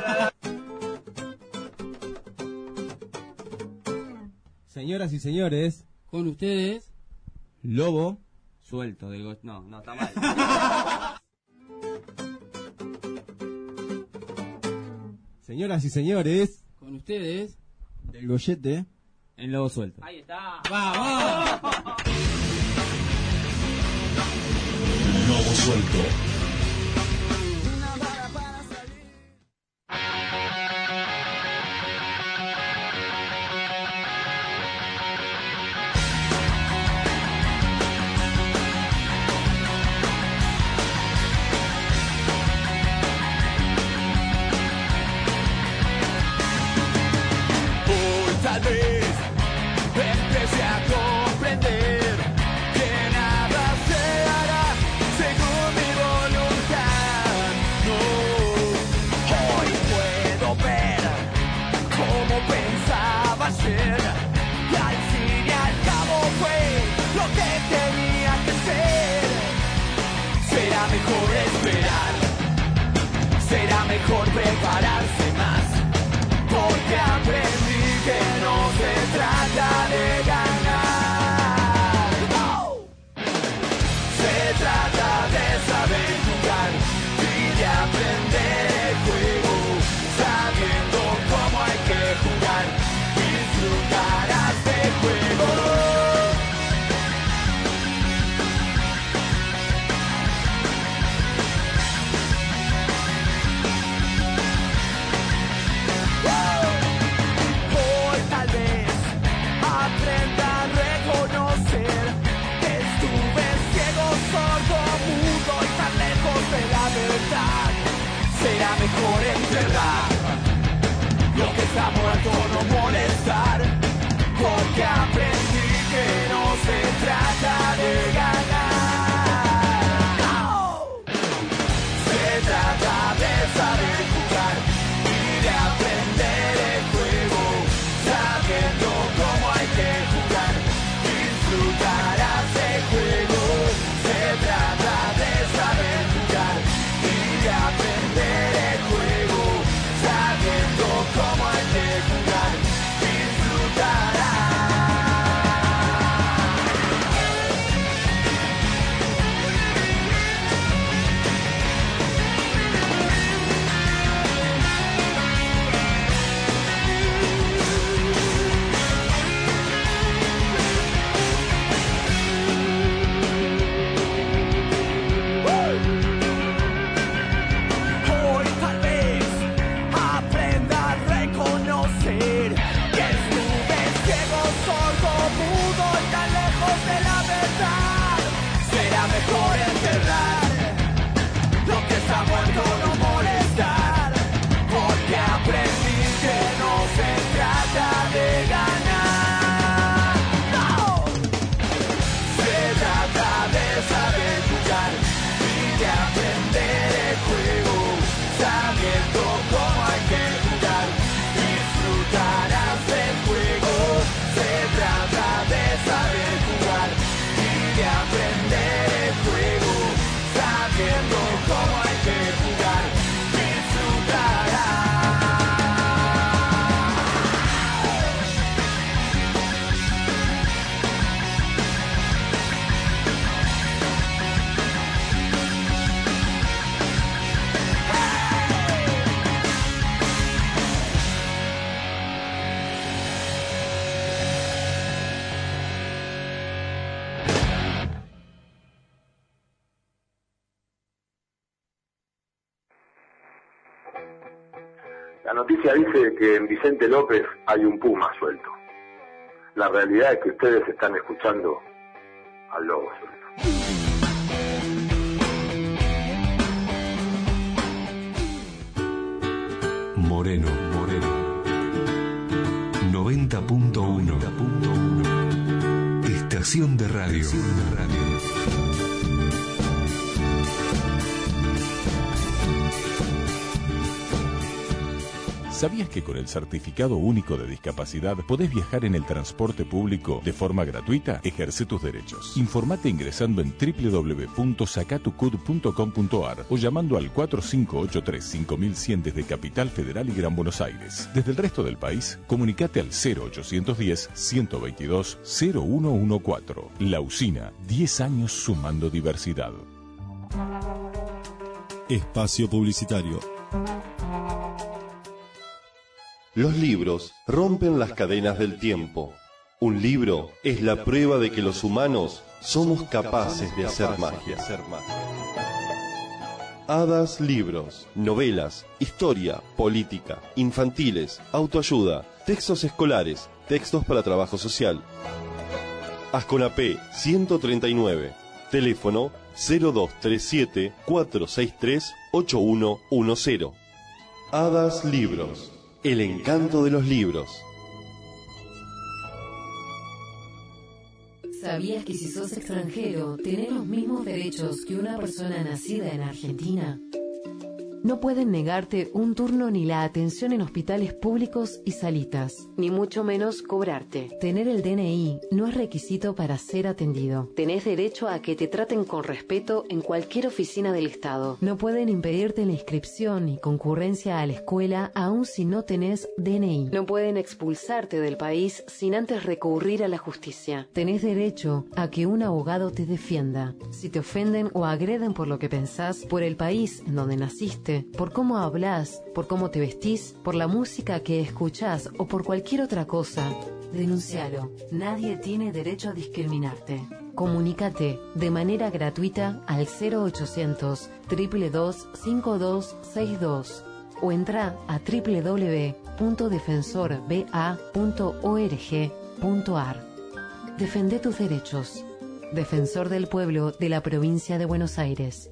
Señoras y señores, con ustedes, lobo suelto del Goyete. No, no, está mal. Señoras y señores, con ustedes, del Goyete, el lobo suelto. ahí está. ¡Vamos! Lobo suelto. Hoy tal vez empecé a comprender que nada se hará según mi voluntad. No, hoy puedo ver cómo pensaba ayer, y al fin y al cabo fue lo que tenía que ser. Será mejor esperar, será mejor prepararse más, porque aprendí que no se trata de ganar. No. Se trata de saber jugar y de aprender el juego, sabiendo cómo hay que jugar, disfrutarás del juego. Hoy tal vez aprenda a reconocer que estuve ciego, sordo, mudo y tan lejos de la verdad. Será mejor enterrar lo que está muerto, no molestar, porque aprendí que no se trata de ganar. No. Se trata de saber jugar y de aprender el juego, sabiendo cómo hay que jugar, disfrutarás del juego. Se trata de saber jugar y de aprender el juego, sabiendo cómo hay que jugar, disfrutarás La noticia dice que en Vicente López hay un puma suelto. La realidad es que ustedes están escuchando al lobo suelto. Moreno, Moreno. noventa punto uno. Estación de radio. Estación de radio. ¿Sabías que con el Certificado Único de Discapacidad podés viajar en el transporte público de forma gratuita? Ejerce tus derechos. Informate ingresando en doble u doble u doble u punto sacatucud punto com punto ar o llamando al cuatro cinco ocho tres cinco mil cien desde Capital Federal y Gran Buenos Aires. Desde el resto del país, comunicate al cero ochocientos diez, ciento veintidós, cero uno catorce. La Usina, diez años sumando diversidad. Espacio publicitario. Los libros rompen las cadenas del tiempo. Un libro es la prueba de que los humanos somos capaces de hacer magia. Hadas Libros, novelas, historia, política, infantiles, autoayuda, textos escolares, textos para trabajo social. Asconapé ciento treinta y nueve, teléfono cero dos tres siete, cuatro seis tres, ocho uno uno cero. Hadas Libros. El encanto de los libros. ¿Sabías que si sos extranjero, tenés los mismos derechos que una persona nacida en Argentina? No pueden negarte un turno ni la atención en hospitales públicos y salitas, ni mucho menos cobrarte. Tener el D N I no es requisito para ser atendido. Tenés derecho a que te traten con respeto en cualquier oficina del Estado. No pueden impedirte la inscripción y concurrencia a la escuela aun si no tenés D N I. No pueden expulsarte del país sin antes recurrir a la justicia. Tenés derecho a que un abogado te defienda. Si te ofenden o agreden por lo que pensás, por el país en donde naciste, por cómo hablas, por cómo te vestís, por la música que escuchás o por cualquier otra cosa, denuncialo. Nadie tiene derecho a discriminarte. Comunícate de manera gratuita al cero ochocientos, dos dos dos, cinco dos seis dos o entra a doble u doble u doble u punto defensor b a punto org punto ar. Defende tus derechos. Defensor del Pueblo de la Provincia de Buenos Aires.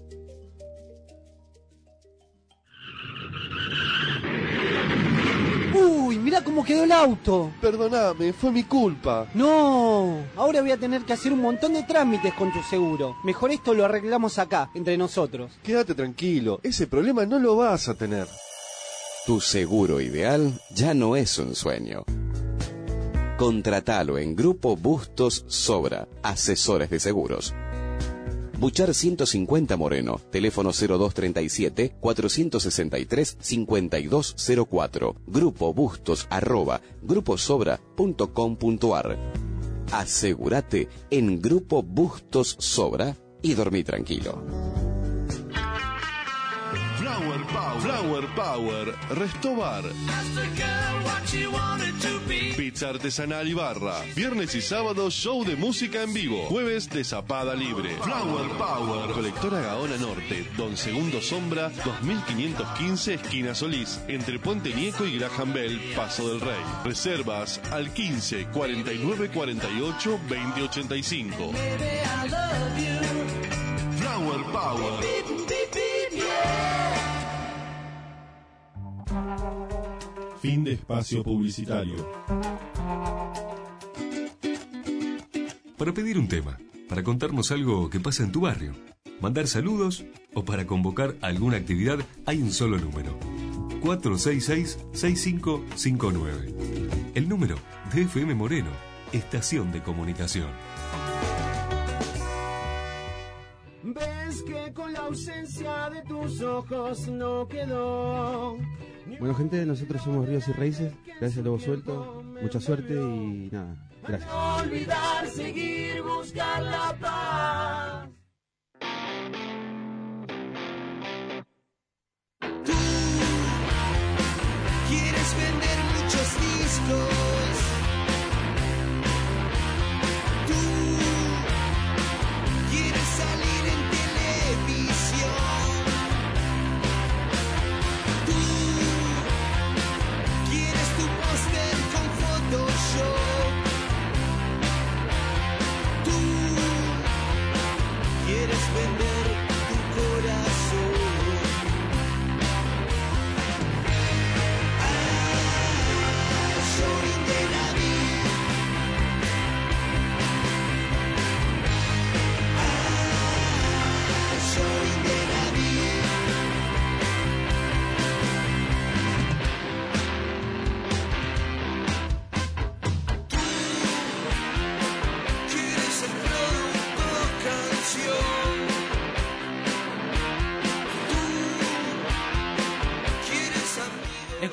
Uy, mirá cómo quedó el auto. Perdóname, fue mi culpa. No, ahora voy a tener que hacer un montón de trámites con tu seguro. Mejor esto lo arreglamos acá, entre nosotros. Quédate tranquilo, ese problema no lo vas a tener. Tu seguro ideal ya no es un sueño. Contratalo en Grupo Bustos Sobra, asesores de seguros. Buchar ciento cincuenta Moreno, teléfono cero dos treinta y siete, cuatrocientos sesenta y tres, cincuenta y dos cero cuatro, Grupo Bustos arroba gruposobra punto com punto ar. Asegúrate en Grupo Bustos Sobra y dormí tranquilo. Flower Power, Flower Power, Restobar. Pizza artesanal y barra. Viernes y sábado, show de música en vivo. Jueves de zapada libre. Flower Power. Colectora Gaona Norte, Don Segundo Sombra, dos mil quinientos quince, esquina Solís. Entre Puente Nieco y Graham Bell, Paso del Rey. Reservas al quince, cuarenta y nueve, cuarenta y ocho, veinte ochenta y cinco. Flower Power. Fin de espacio publicitario. Para pedir un tema, para contarnos algo que pasa en tu barrio, mandar saludos o para convocar alguna actividad, hay un solo número. cuatro seis seis, seis cinco cinco nueve. El número de F M Moreno, Estación de Comunicación. Ves que con la ausencia de tus ojos no quedó. Bueno, gente, nosotros somos Ríos y Raíces. Gracias, Lobo Suelto. Mucha suerte y nada, gracias. No olvidar seguir, buscar la paz. Tú quieres vender muchos discos. Tú quieres salir en televisión. Tú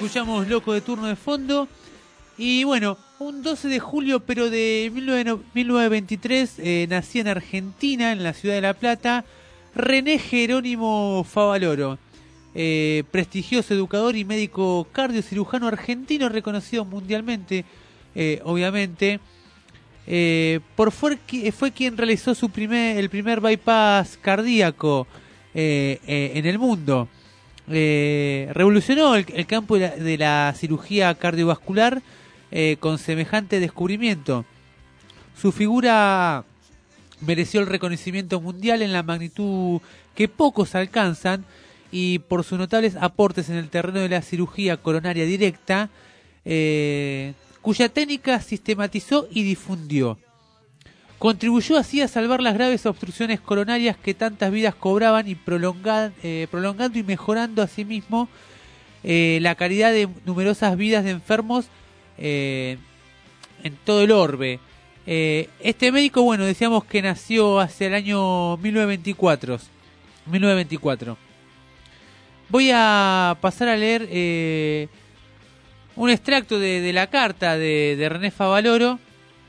Escuchamos Loco de Turno de fondo. Y bueno, un doce de julio, pero de mil novecientos veintitrés, eh, nacía en Argentina, en la ciudad de La Plata, René Jerónimo Favaloro, eh, prestigioso educador y médico cardiocirujano argentino, reconocido mundialmente, eh, obviamente. Eh, por fue, fue quien realizó su primer, el primer bypass cardíaco eh, eh, en el mundo. Eh, revolucionó el, el campo de la, de la cirugía cardiovascular eh, con semejante descubrimiento. Su figura mereció el reconocimiento mundial en la magnitud que pocos alcanzan, y por sus notables aportes en el terreno de la cirugía coronaria directa, eh, cuya técnica sistematizó y difundió. Contribuyó así a salvar las graves obstrucciones coronarias que tantas vidas cobraban, y prolonga, eh, prolongando y mejorando asimismo eh, la calidad de numerosas vidas de enfermos eh, en todo el orbe. Eh, este médico, bueno, decíamos que nació hacia el año mil novecientos veinticuatro. mil novecientos veinticuatro. Voy a pasar a leer eh, un extracto de, de la carta de, de René Favaloro,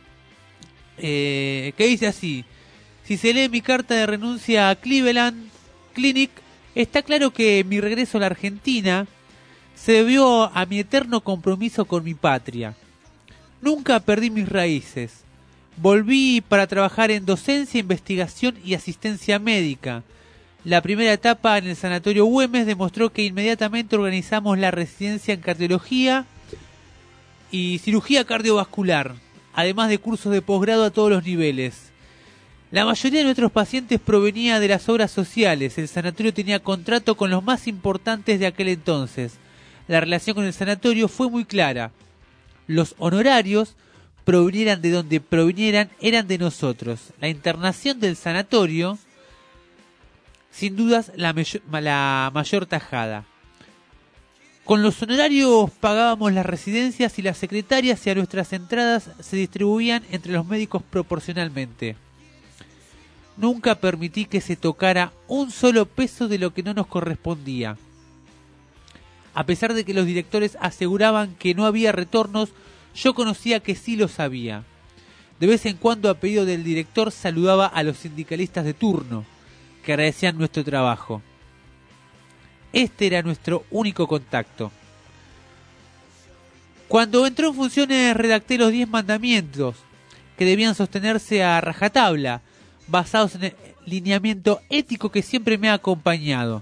eh, que dice así: si se lee mi carta de renuncia a Cleveland Clinic, está claro que mi regreso a la Argentina se debió a mi eterno compromiso con mi patria. Nunca perdí mis raíces. Volví para trabajar en docencia, investigación y asistencia médica. La primera etapa en el Sanatorio Güemes demostró que inmediatamente organizamos la residencia en cardiología y cirugía cardiovascular, además de cursos de posgrado a todos los niveles. La mayoría de nuestros pacientes provenía de las obras sociales. El sanatorio tenía contrato con los más importantes de aquel entonces. La relación con el sanatorio fue muy clara. Los honorarios, provinieran de donde provinieran, eran de nosotros. La internación del sanatorio, sin dudas, la, mayor, la mayor tajada. Con los honorarios pagábamos las residencias y las secretarias, y a nuestras entradas se distribuían entre los médicos proporcionalmente. Nunca permití que se tocara un solo peso de lo que no nos correspondía. A pesar de que los directores aseguraban que no había retornos, yo conocía que sí los había. De vez en cuando, a pedido del director, saludaba a los sindicalistas de turno, que agradecían nuestro trabajo. Este era nuestro único contacto. Cuando entró en funciones, redacté los diez mandamientos, que debían sostenerse a rajatabla, basados en el lineamiento ético que siempre me ha acompañado.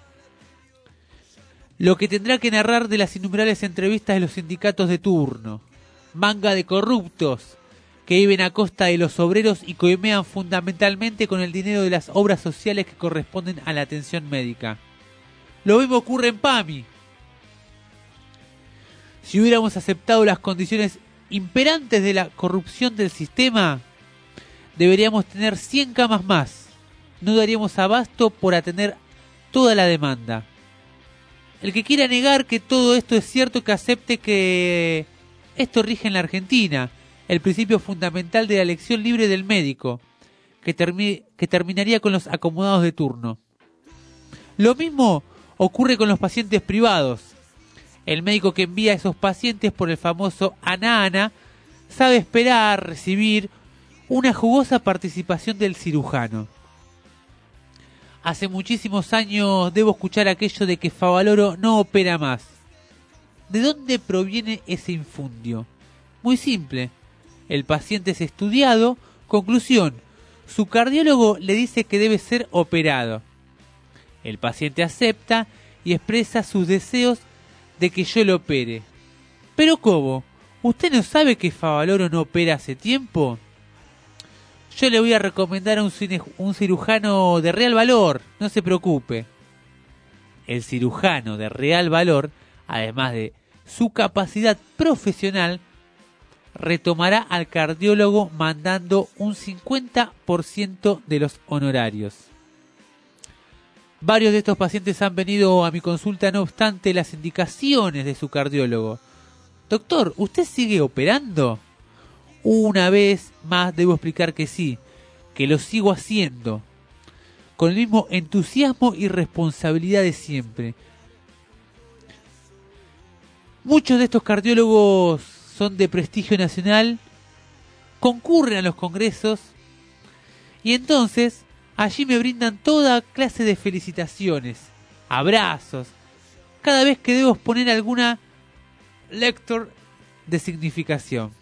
Lo que tendrá que narrar de las innumerables entrevistas de los sindicatos de turno. Manga de corruptos que viven a costa de los obreros y coimean fundamentalmente con el dinero de las obras sociales que corresponden a la atención médica. Lo mismo ocurre en PAMI. Si hubiéramos aceptado las condiciones imperantes de la corrupción del sistema, deberíamos tener cien camas más. No daríamos abasto por atender toda la demanda. El que quiera negar que todo esto es cierto, que acepte que esto rige en la Argentina, el principio fundamental de la elección libre del médico, que, termi- que terminaría con los acomodados de turno. Lo mismo ocurre con los pacientes privados. El médico que envía a esos pacientes por el famoso ANA-ANA sabe esperar recibir una jugosa participación del cirujano. Hace muchísimos años debo escuchar aquello de que Favaloro no opera más. ¿De dónde proviene ese infundio? Muy simple. El paciente es estudiado. Conclusión: su cardiólogo le dice que debe ser operado. El paciente acepta y expresa sus deseos de que yo lo opere. ¿Pero cómo? ¿Usted no sabe que Favaloro no opera hace tiempo? Yo le voy a recomendar a un, cine, un cirujano de real valor, no se preocupe. El cirujano de real valor, además de su capacidad profesional, retomará al cardiólogo mandando un cincuenta por ciento de los honorarios. Varios de estos pacientes han venido a mi consulta no obstante las indicaciones de su cardiólogo. Doctor, ¿usted sigue operando? Una vez más debo explicar que sí, que lo sigo haciendo, con el mismo entusiasmo y responsabilidad de siempre. Muchos de estos cardiólogos son de prestigio nacional, concurren a los congresos y entonces allí me brindan toda clase de felicitaciones, abrazos, cada vez que debo exponer alguna lectura de significación.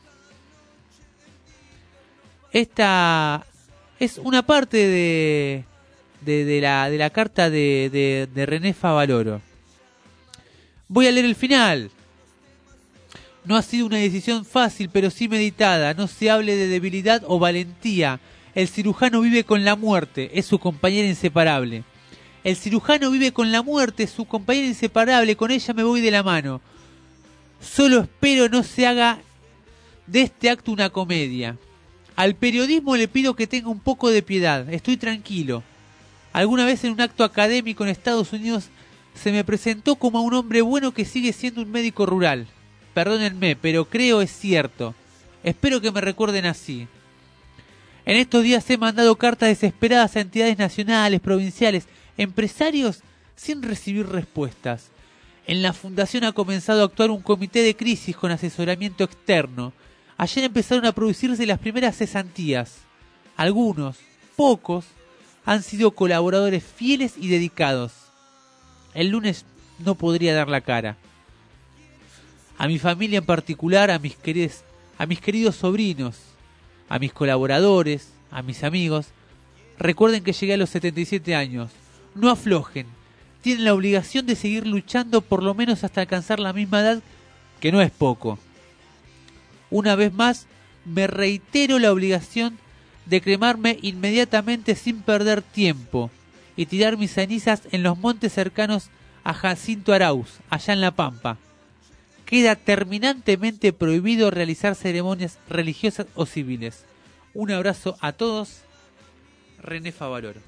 Esta es una parte de, de, de, la, de la carta de, de, de René Favaloro. Voy a leer el final. No ha sido una decisión fácil, pero sí meditada. No se hable de debilidad o valentía. El cirujano vive con la muerte, es su compañera inseparable. El cirujano vive con la muerte, es su compañera inseparable, con ella me voy de la mano. Solo espero no se haga de este acto una comedia. Al periodismo le pido que tenga un poco de piedad, estoy tranquilo. Alguna vez en un acto académico en Estados Unidos se me presentó como a un hombre bueno que sigue siendo un médico rural. Perdónenme, pero creo es cierto. Espero que me recuerden así. En estos días he mandado cartas desesperadas a entidades nacionales, provinciales, empresarios, sin recibir respuestas. En la fundación ha comenzado a actuar un comité de crisis con asesoramiento externo. Ayer empezaron a producirse las primeras cesantías. Algunos, pocos, han sido colaboradores fieles y dedicados. El lunes no podría dar la cara. A mi familia en particular, a mis queridos, a mis queridos sobrinos, a mis colaboradores, a mis amigos, recuerden que llegué a los setenta y siete años. No aflojen. Tienen la obligación de seguir luchando por lo menos hasta alcanzar la misma edad, que no es poco. Una vez más, me reitero la obligación de cremarme inmediatamente sin perder tiempo y tirar mis cenizas en los montes cercanos a Jacinto Arauz, allá en La Pampa. Queda terminantemente prohibido realizar ceremonias religiosas o civiles. Un abrazo a todos. René Favaloro.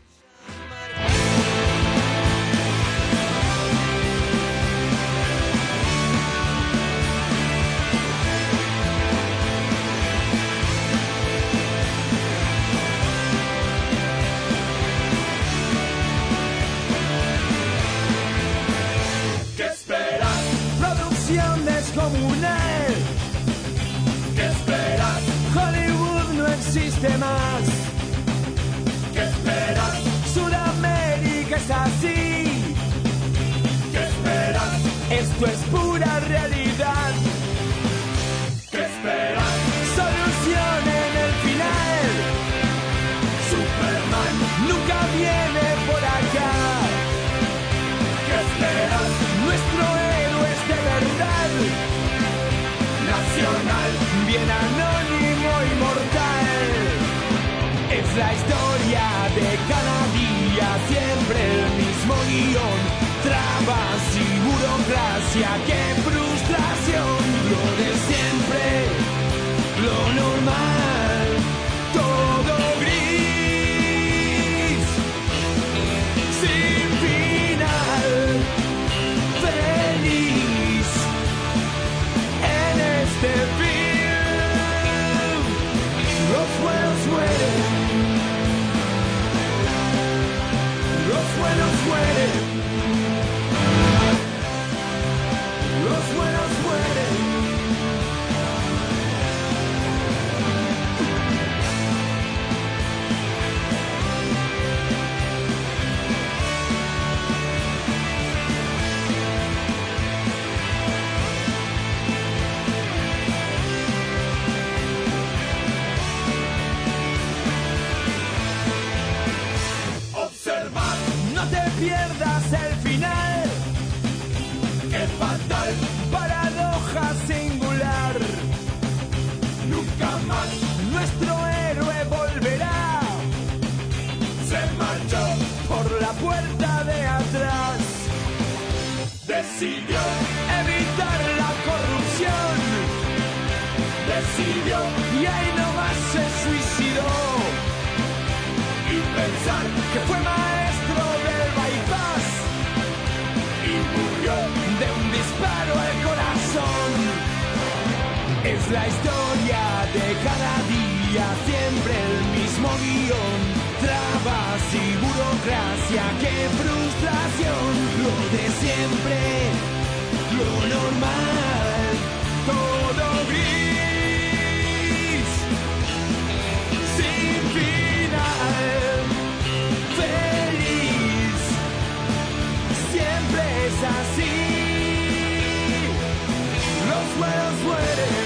¿Qué esperas? Producción descomunal. ¿Qué esperas? Hollywood no existe más. ¿Qué esperas? Sudamérica es así. ¿Qué esperas? Esto es pura realidad. ¿Qué esperas? Solución en el final. Superman nunca viene por acá. ¿Qué esperas? Nuestro héroe es de verdad. Nacional, bien anónimo y mortal. Es la historia de cada día, siempre el mismo guión. Trabas y burocracia, qué frustración. Lo de siempre, lo normal, todo gris, sin final, feliz en este film. Los buenos mueren, los buenos mueren, los buenos mueren. Observar, no te pierdas el final. Qué fatal, paradoja singular. Nunca más nuestro héroe volverá. Se marchó por la puerta de atrás. Decidió evitar la corrupción. Decidió y ahí nomás se suicidó. Y pensar que fue maestro del bypass y murió de un disparo al corazón. Es la historia de cada día, siempre el mismo guión. Trabas y burocracia, qué frustración. Lo de siempre, lo normal, todo gris, sin final, feliz, siempre es así. Los buenos mueren,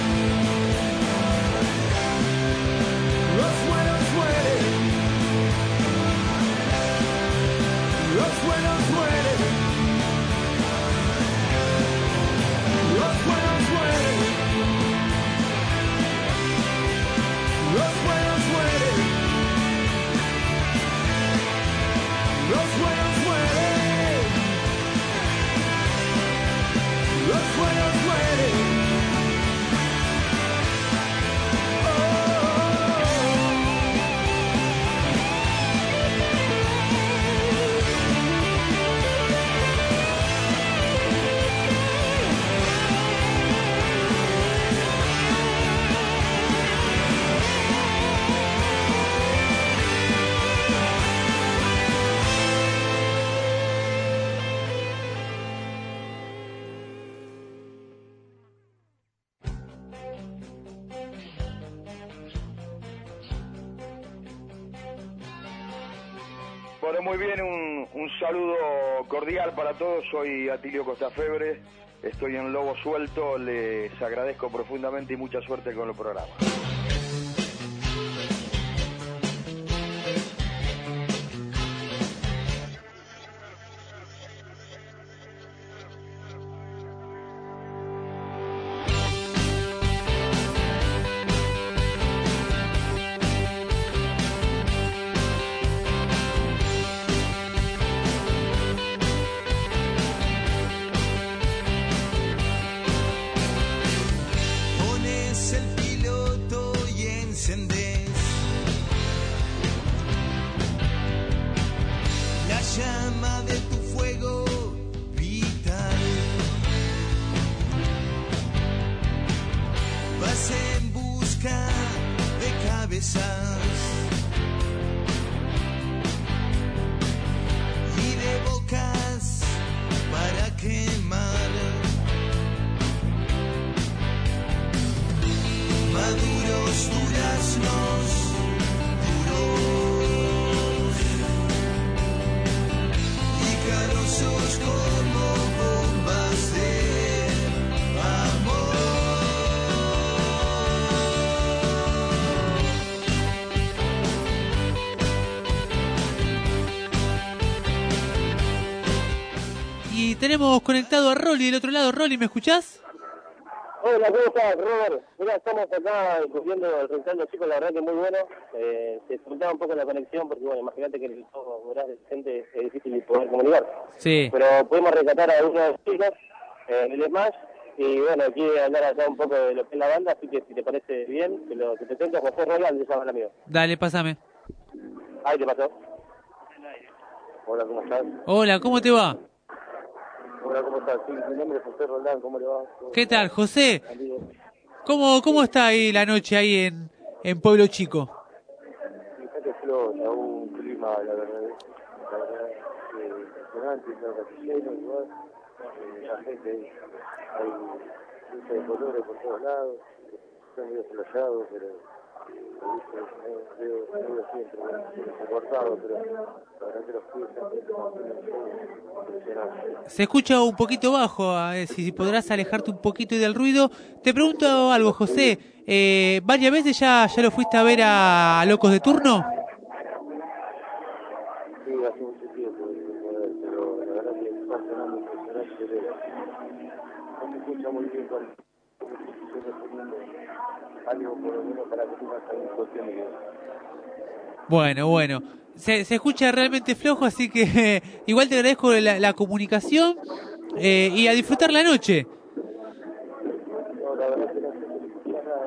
los buenos mueren, los buenos mueren, los buenos mueren, los buenos mueren, los buenos mueren, los buenos mueren. Bueno, muy bien, un, un saludo cordial para todos. Soy Atilio Costafebre, estoy en Lobo Suelto, les agradezco profundamente y mucha suerte con el programa. Pones el piloto y encendés la llama de tu fuego vital. Vas en busca de cabezas y de bocas para quemar. Maduros duraznos, duros y carosos como bombas de amor. Y tenemos conectado a Rolly del otro lado. Rolly, ¿me escuchás? Hola, ¿cómo estás, Robert? Mira, estamos acá discutiendo el recital de chicos, la verdad que muy bueno. Eh, se disfrutaba un poco la conexión porque, bueno, imagínate que el todo horas de gente es difícil de poder comunicar. Sí. Pero pudimos rescatar a uno de los chicos eh, en el Smash y, bueno, quiere hablar acá un poco de lo que es la banda, así que si te parece bien, que lo que te presento, José Royal, se llama el amigo. Dale, pásame. Ahí te pasó. Hola, ¿cómo estás? Hola, ¿cómo te va? Hola, ¿cómo estás? Sí, mi nombre es José Roldán, ¿cómo le va? ¿Qué tal, José? ¿Cómo, cómo está ahí la noche ahí en, en Pueblo Chico? Fíjate, flota, un clima, la verdad, la verdad, eh, impresionante, está lleno, igual, eh, la gente, hay luces de colores por todos lados, están medio soleados, pero veo, veo siempre, recortado, pero la verdad que los pies son impresionantes. Se escucha un poquito bajo, a ver si podrás alejarte un poquito del ruido. Te pregunto algo, José, eh, ¿varias veces ya, ya lo fuiste a ver a, a Locos de Turno? Sí, hace mucho tiempo, pero la verdad que está sonando impresionante, pero no se escucha muy bien con algo por lo menos para que tengas alguna cuestión de que... Bueno, bueno. Se, se escucha realmente flojo, así que igual te agradezco la, la comunicación eh, y a disfrutar la noche. No, la verdad que no se escucha nada.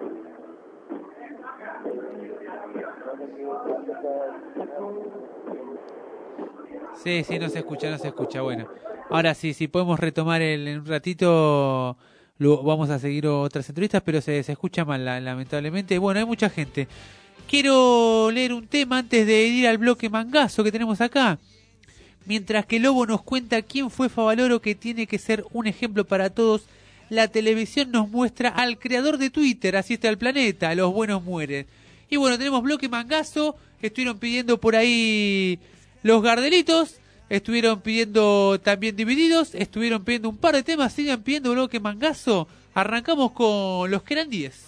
Sí, sí, no se escucha, no se escucha. Bueno, ahora sí, sí podemos retomar el, en un ratito. Luego vamos a seguir otras entrevistas, pero se, se escucha mal, la, lamentablemente. Bueno, hay mucha gente. Quiero leer un tema antes de ir al bloque mangazo que tenemos acá. Mientras que Lobo nos cuenta quién fue Favaloro, que tiene que ser un ejemplo para todos. La televisión nos muestra al creador de Twitter, así está el planeta, los buenos mueren. Y bueno, tenemos bloque mangazo, estuvieron pidiendo por ahí los Gardelitos, estuvieron pidiendo también Divididos, estuvieron pidiendo un par de temas, sigan pidiendo bloque mangazo. Arrancamos con los que eran diez.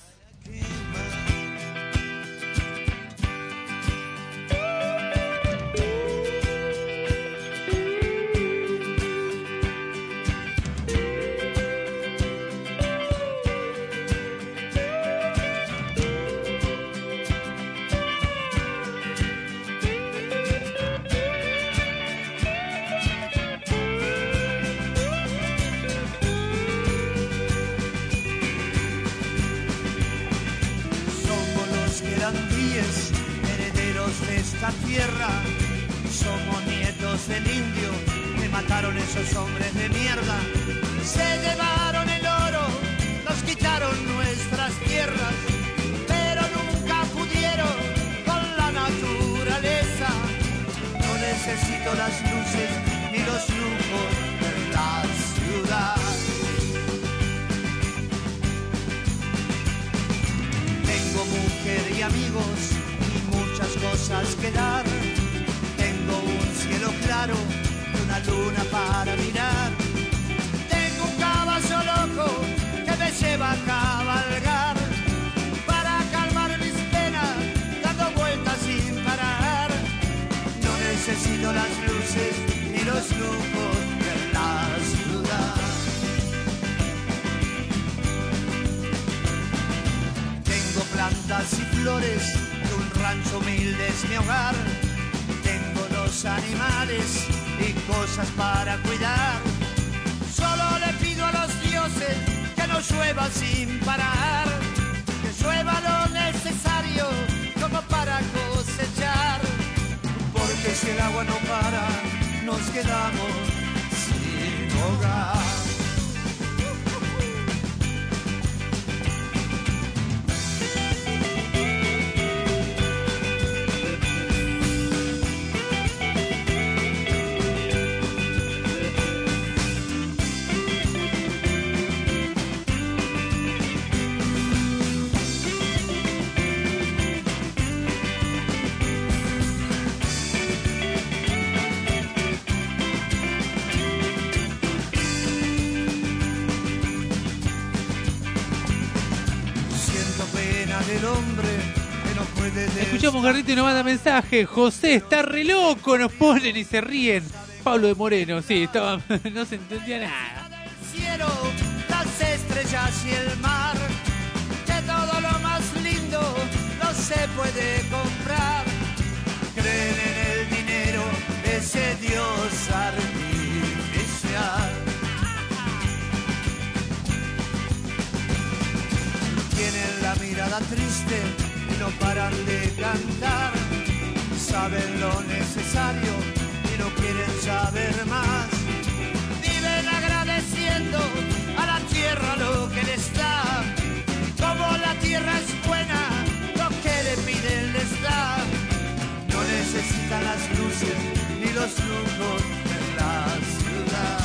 Herederos de esta tierra, somos nietos del indio, que mataron esos hombres de mierda. Se llevaron el oro, nos quitaron nuestras tierras, pero nunca pudieron con la naturaleza. No necesito las luces ni los lujos de la ciudad. Tengo mujer y amigos y muchas cosas que dar. Tengo un cielo claro y una luna para mirar. Tengo un caballo loco que me lleva a cabalgar, para calmar mis penas dando vueltas sin parar. No necesito las luces ni los lujos de la ciudad. Plantas y flores de un rancho humilde es mi hogar. Tengo los animales y cosas para cuidar. Solo le pido a los dioses que no llueva sin parar, que llueva lo necesario como para cosechar. Porque si el agua no para, nos quedamos sin hogar. Escuchamos Garrito y nos manda mensaje. José está re loco, nos ponen y se ríen. Pablo de Moreno, sí, estaba, no se entendía nada. El cielo, las estrellas y el mar, que todo lo más lindo no se puede comprar. Creen en el dinero, ese Dios artificial. Tienen la mirada triste y no paran de cantar. Saben lo necesario y no quieren saber más. Viven agradeciendo a la tierra lo que les da. Como la tierra es buena, lo que le piden les da. No necesitan las luces ni los lujos de la ciudad.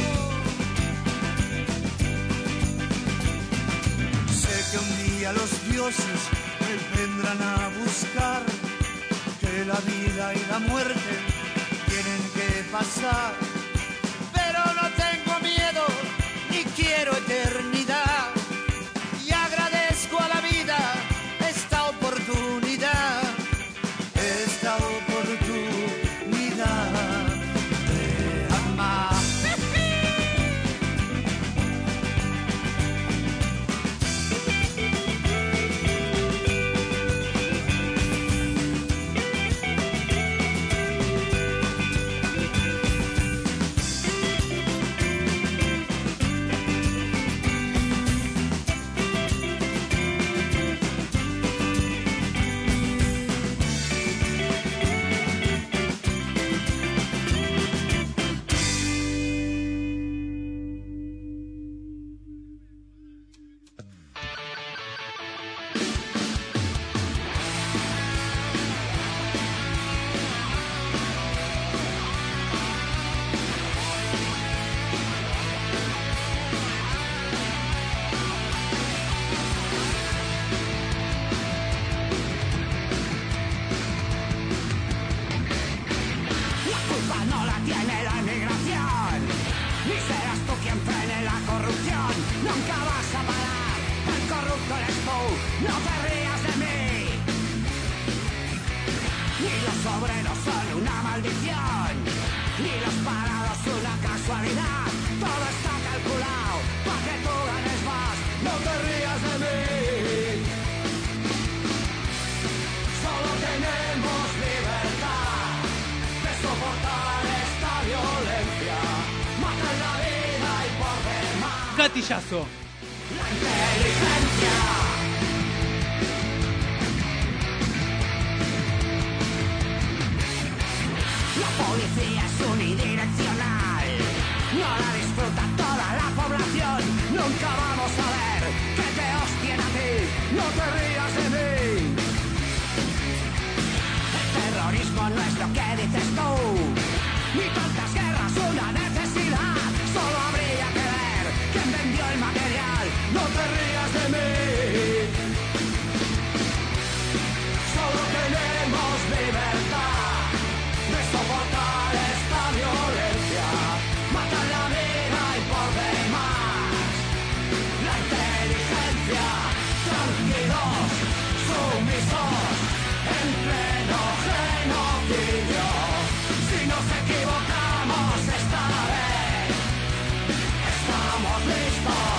Sé que un día los dioses me vendrán a buscar, que la vida y la muerte tienen que pasar, pero no tengo miedo ni quiero eternidad, y agradezco a la vida esta oportunidad, esta oportunidad de amar. no te rías de mí. Ni los obreros son una maldición, ni los parados una casualidad. Todo está calculado para que tú ganes más. No te rías de mí. Solo tenemos libertad de soportar esta violencia. Matan la vida y por demás Gatillazo. la inteligencia. La policía es unidireccional, no la disfruta toda la población. Nunca vamos a ver que te hostien a ti, no te rías de mí. El terrorismo no es lo que dices tú, ni tantas guerras una necesidad. Solo habría que ver quién vendió el material, no te rías de mí. Solo tenemos libertad de soportar esta violencia. Matan la vida y por demás la inteligencia. Tranquilos, sumisos, en pleno genocidio. Si nos equivocamos esta vez, estamos listos.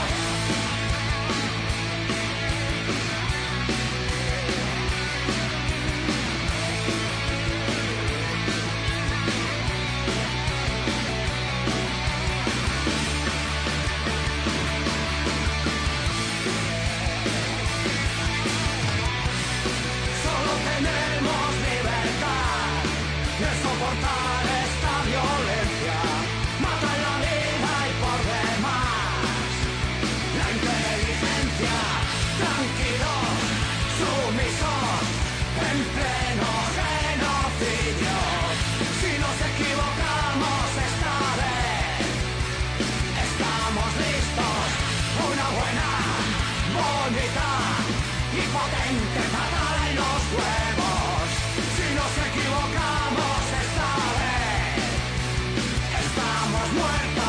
Solo tenemos libertad de soportar esta violencia. Matan la vida y por demás la inteligencia. Tranquilos, sumisos, en pleno genocidio. Si nos equivocamos esta vez, estamos listos. Una buena, bonita y potente patada en los huevos. Si nos equivocamos esta vez, estamos muertos.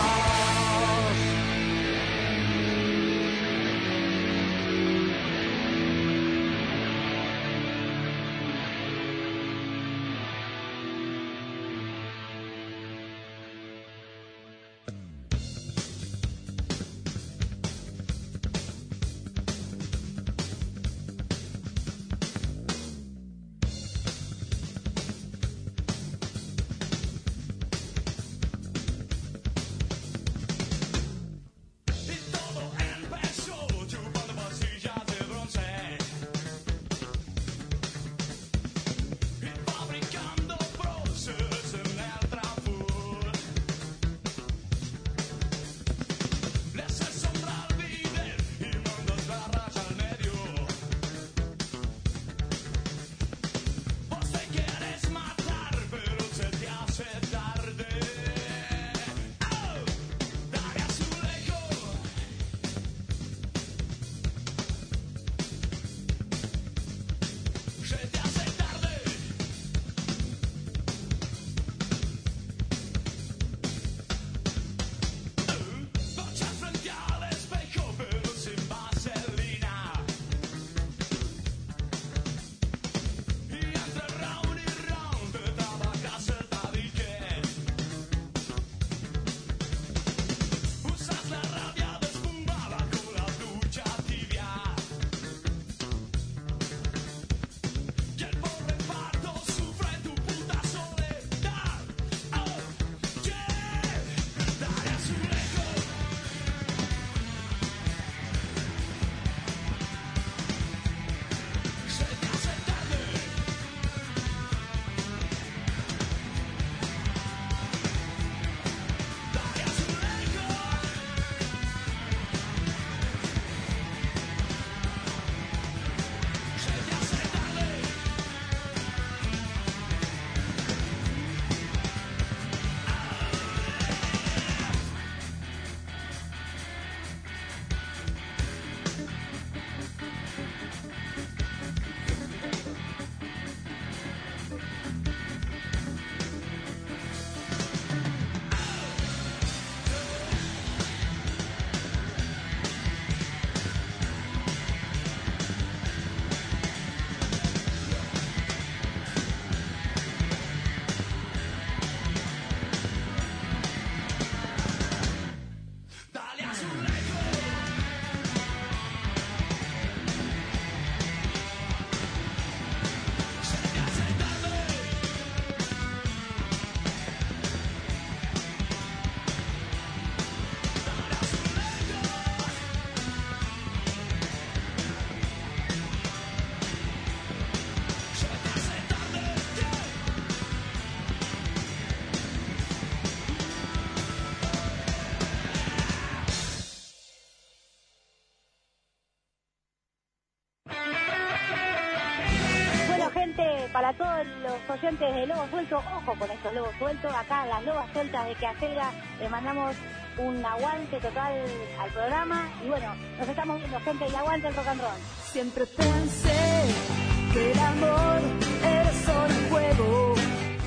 para todos los oyentes de Lobo Suelto, ojo con estos lobos sueltos, acá las lobas sueltas de Queacelga, les mandamos un aguante total al programa y bueno, nos estamos viendo, gente, y aguante el rock and roll. Siempre pensé que el amor era solo un juego.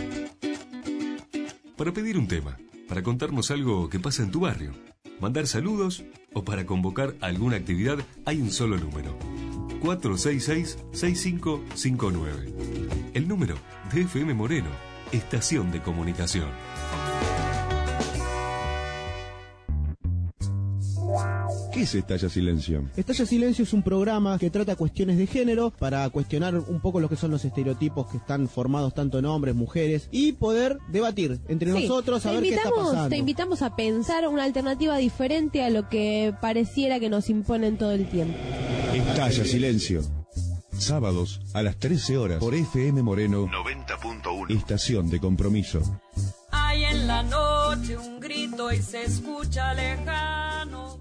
Para pedir un tema, para contarnos algo que pasa en tu barrio, mandar saludos o para convocar alguna actividad, hay un solo número. cuatro seis seis, seis cinco cinco nueve. El número de F M Moreno, estación de comunicación. ¿Qué es Estalla Silencio? Estalla Silencio es un programa que trata cuestiones de género para cuestionar un poco lo que son los estereotipos que están formados tanto en hombres, mujeres y poder debatir entre Sí, nosotros a te ver qué está invitamos- pasando. Te invitamos a pensar una alternativa diferente a lo que pareciera que nos imponen todo el tiempo. Estalla Silencio. Sábados a las trece horas por F M Moreno noventa punto uno. Estación de compromiso. Hay en la noche un grito y se escucha lejano.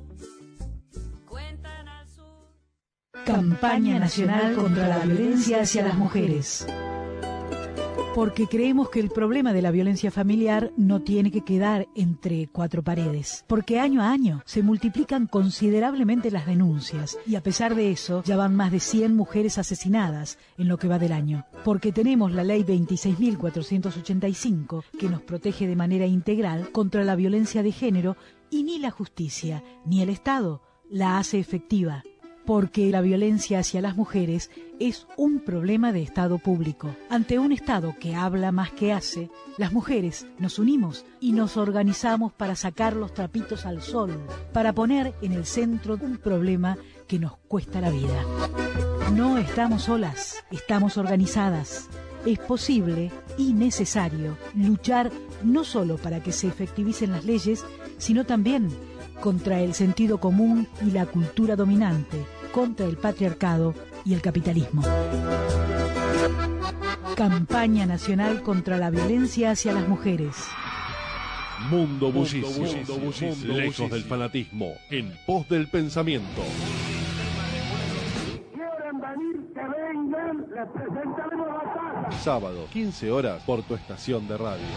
Campaña Nacional contra la Violencia hacia las Mujeres. Porque creemos que el problema de la violencia familiar no tiene que quedar entre cuatro paredes. Porque año a año se multiplican considerablemente las denuncias y a pesar de eso ya van más de cien mujeres asesinadas en lo que va del año. Porque tenemos la ley veintiséis mil cuatrocientos ochenta y cinco que nos protege de manera integral contra la violencia de género y ni la justicia ni el Estado la hace efectiva. Porque la violencia hacia las mujeres es un problema de Estado público. Ante un Estado que habla más que hace, las mujeres nos unimos y nos organizamos para sacar los trapitos al sol, para poner en el centro un problema que nos cuesta la vida. No estamos solas, estamos organizadas. Es posible y necesario luchar no solo para que se efectivicen las leyes, sino también contra el sentido común y la cultura dominante, contra el patriarcado y el capitalismo. Campaña Nacional contra la Violencia hacia las Mujeres. Mundo bullicio, Mundo bullicio, mundo bullicio, mundo lejos bullicio. del fanatismo, en pos del pensamiento. Quieren venir, que vengan, les presentaremos la casa. Sábado, quince horas, por tu estación de radio.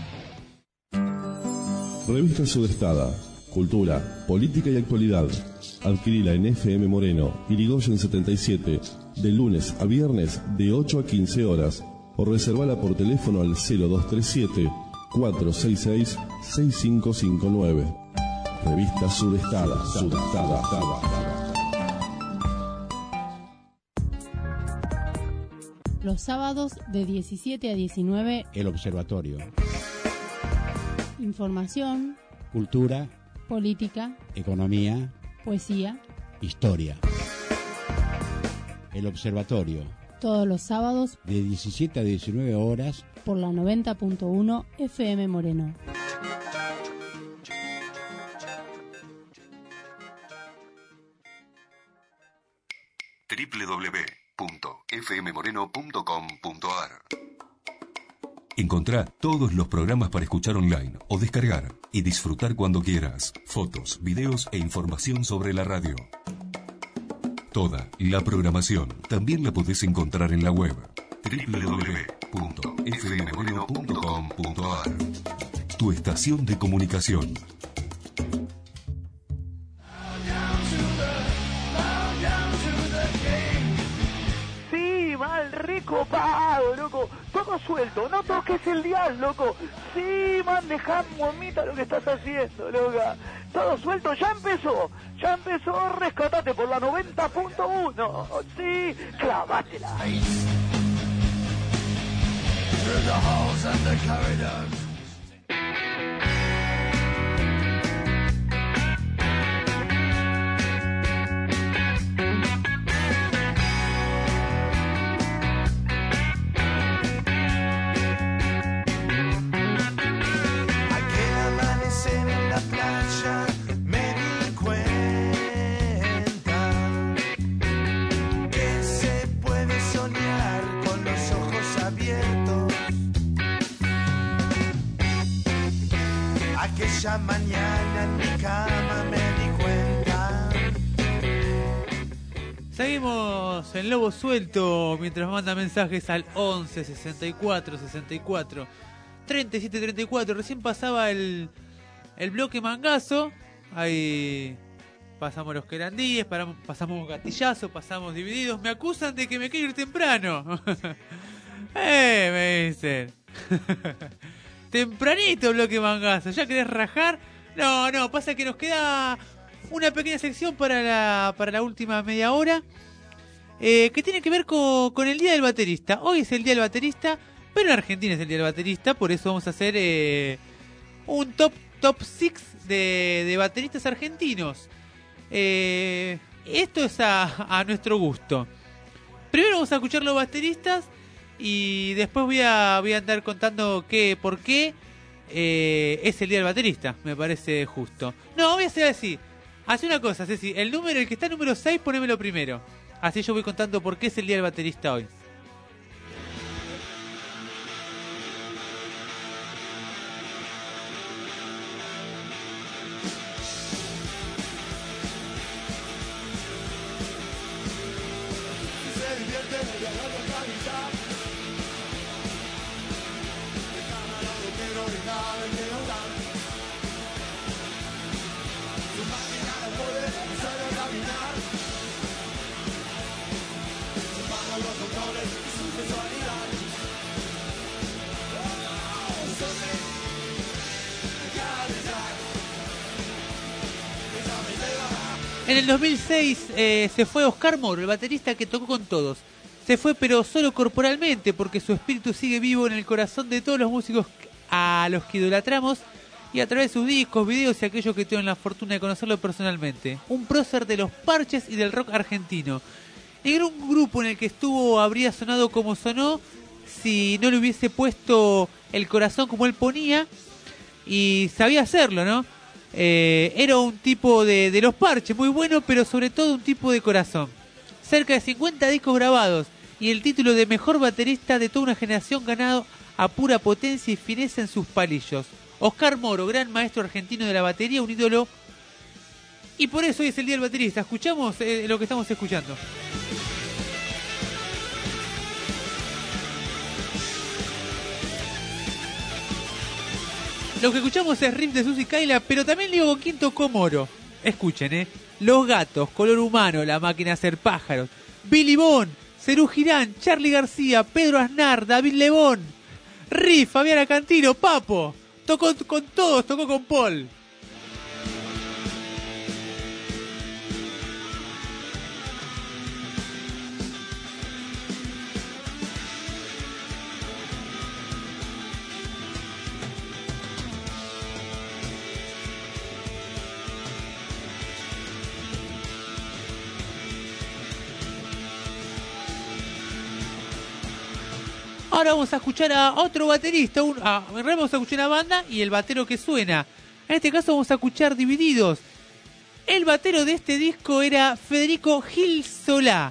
Revista Sudestada. Cultura, política y actualidad. Adquirila en F M Moreno, Irigoyen setenta y siete, de lunes a viernes de ocho a quince horas. O reservala por teléfono al cero dos tres siete, cuatro seis seis, seis cinco cinco nueve. Revista Sudestada. Sudestada. Los sábados de diecisiete a diecinueve, El Observatorio. información, Cultura, política, economía, poesía, historia. El Observatorio. todos los sábados De diecisiete a diecinueve horas. por la noventa punto uno F M Moreno. doble u doble u doble u punto f m moreno punto com punto a r. Encontrá todos los programas para escuchar online o descargar y disfrutar cuando quieras. Fotos, videos e información sobre la radio. Toda la programación también la podés encontrar en la web doble u doble u doble u punto f m moreno punto com punto a r. Tu estación de comunicación. Sí, mal recopado, loco. Todo suelto, no toques el dial, loco. Sí, man, dejá momita lo que estás haciendo, loca. Todo suelto, ya empezó. Ya empezó, rescatate por la noventa punto uno. Sí, clavátela. Through the halls and the corridors. Aquel amanecer en la playa me di cuenta que se puede soñar con los ojos abiertos. Aquella mañana en mi cama me di cuenta. Seguimos en Lobo Suelto mientras manda mensajes al once sesenta y cuatro sesenta y cuatro treinta y siete treinta y cuatro. Recién pasaba el, el bloque mangazo. Ahí pasamos los querandíes, paramos, pasamos gatillazo, pasamos divididos. Me acusan de que me quiero ir temprano. eh, me dicen. Tempranito bloque mangazo. ¿Ya querés rajar? No, no, pasa que nos queda una pequeña sección para la, para la última media hora, eh, que tiene que ver con, con el Día del Baterista. Hoy es el Día del Baterista, pero en Argentina es el Día del Baterista, por eso vamos a hacer eh, un top top seis de, de bateristas argentinos. Eh, esto es a, a nuestro gusto. Primero vamos a escuchar los bateristas y después voy a, voy a andar contando qué, por qué eh, es el Día del Baterista. Me parece justo. No, voy a hacer así. Hace una cosa, Ceci, el número, el que está número seis, ponémelo primero. Así yo voy contando por qué es el Día del Baterista hoy. En el dos mil seis eh, se fue Oscar Moro, el baterista que tocó con todos. Se fue pero solo corporalmente, porque su espíritu sigue vivo en el corazón de todos los músicos a los que idolatramos y a través de sus discos, videos y aquellos que tienen la fortuna de conocerlo personalmente. Un prócer de los parches y del rock argentino. Ningún grupo en el que estuvo habría sonado como sonó si no le hubiese puesto el corazón como él ponía, y sabía hacerlo, ¿no? Eh, era un tipo de, de los parches, muy bueno, pero sobre todo un tipo de corazón. Cerca de cincuenta discos grabados y el título de mejor baterista de toda una generación ganado a pura potencia y fineza en sus palillos. Oscar Moro, gran maestro argentino de la batería, un ídolo, y por eso hoy es el Día del Baterista. Escuchamos eh, lo que estamos escuchando. Lo que escuchamos es riff de Susi Kaila, pero también Diego Boquín tocó Moro. Escuchen, eh. Los Gatos, Color Humano, La Máquina de Hacer Pájaros, Billy Bond, Cerú Girán, Charly García, Pedro Aznar, David Lebón, Riff, Fabiana Cantilo, Papo. Tocó con todos, tocó con Paul. Ahora vamos a escuchar a otro baterista, un, a, vamos a escuchar una banda y el batero que suena. En este caso vamos a escuchar Divididos. El batero de este disco era Federico Gil Solá.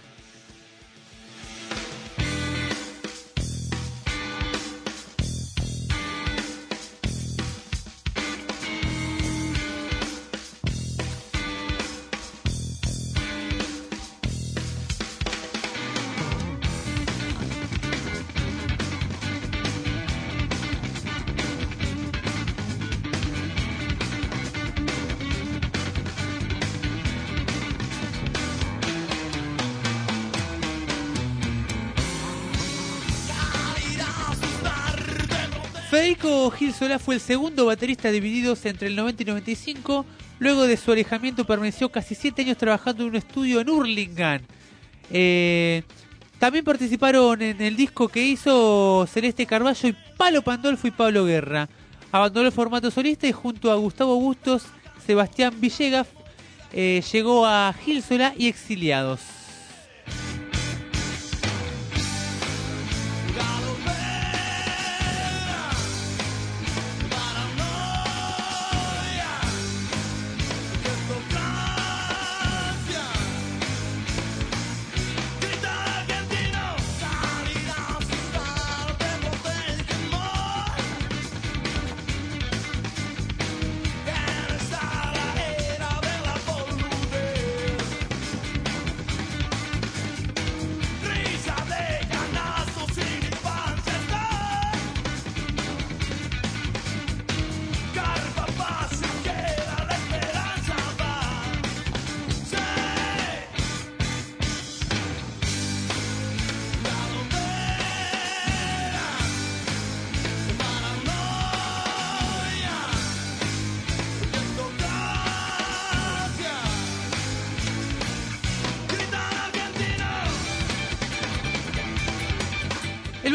Federico Gil Solá fue el segundo baterista de Divididos entre el noventa y noventa y cinco. Luego de su alejamiento permaneció casi siete años trabajando en un estudio en Hurlingham. Eh, también participaron en el disco que hizo Celeste Carballo y Palo Pandolfo y Pablo Guerra. Abandonó el formato solista y junto a Gustavo Bustos, Sebastián Villegas, eh, llegó a Gil Solá y Exiliados.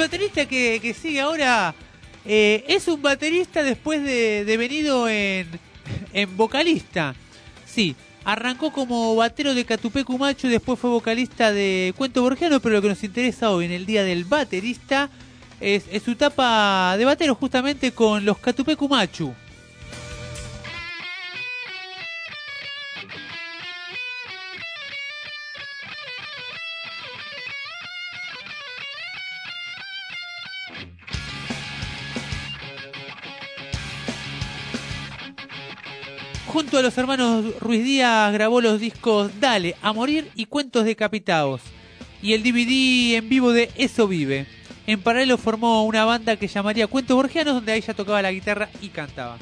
baterista que, que sigue ahora eh, es un baterista después de, de venido en, en vocalista. Sí, arrancó como batero de Catupecu Machu, después fue vocalista de Cuento Borgiano, pero lo que nos interesa hoy en el Día del Baterista es, es su etapa de batero justamente con los Catupecu Machu. Junto a los hermanos Ruiz Díaz grabó los discos Dale, A Morir y Cuentos Decapitados, y el D V D en vivo de Eso Vive. En paralelo formó una banda que llamaría Cuentos Borgianos, donde ella tocaba la guitarra y cantaba.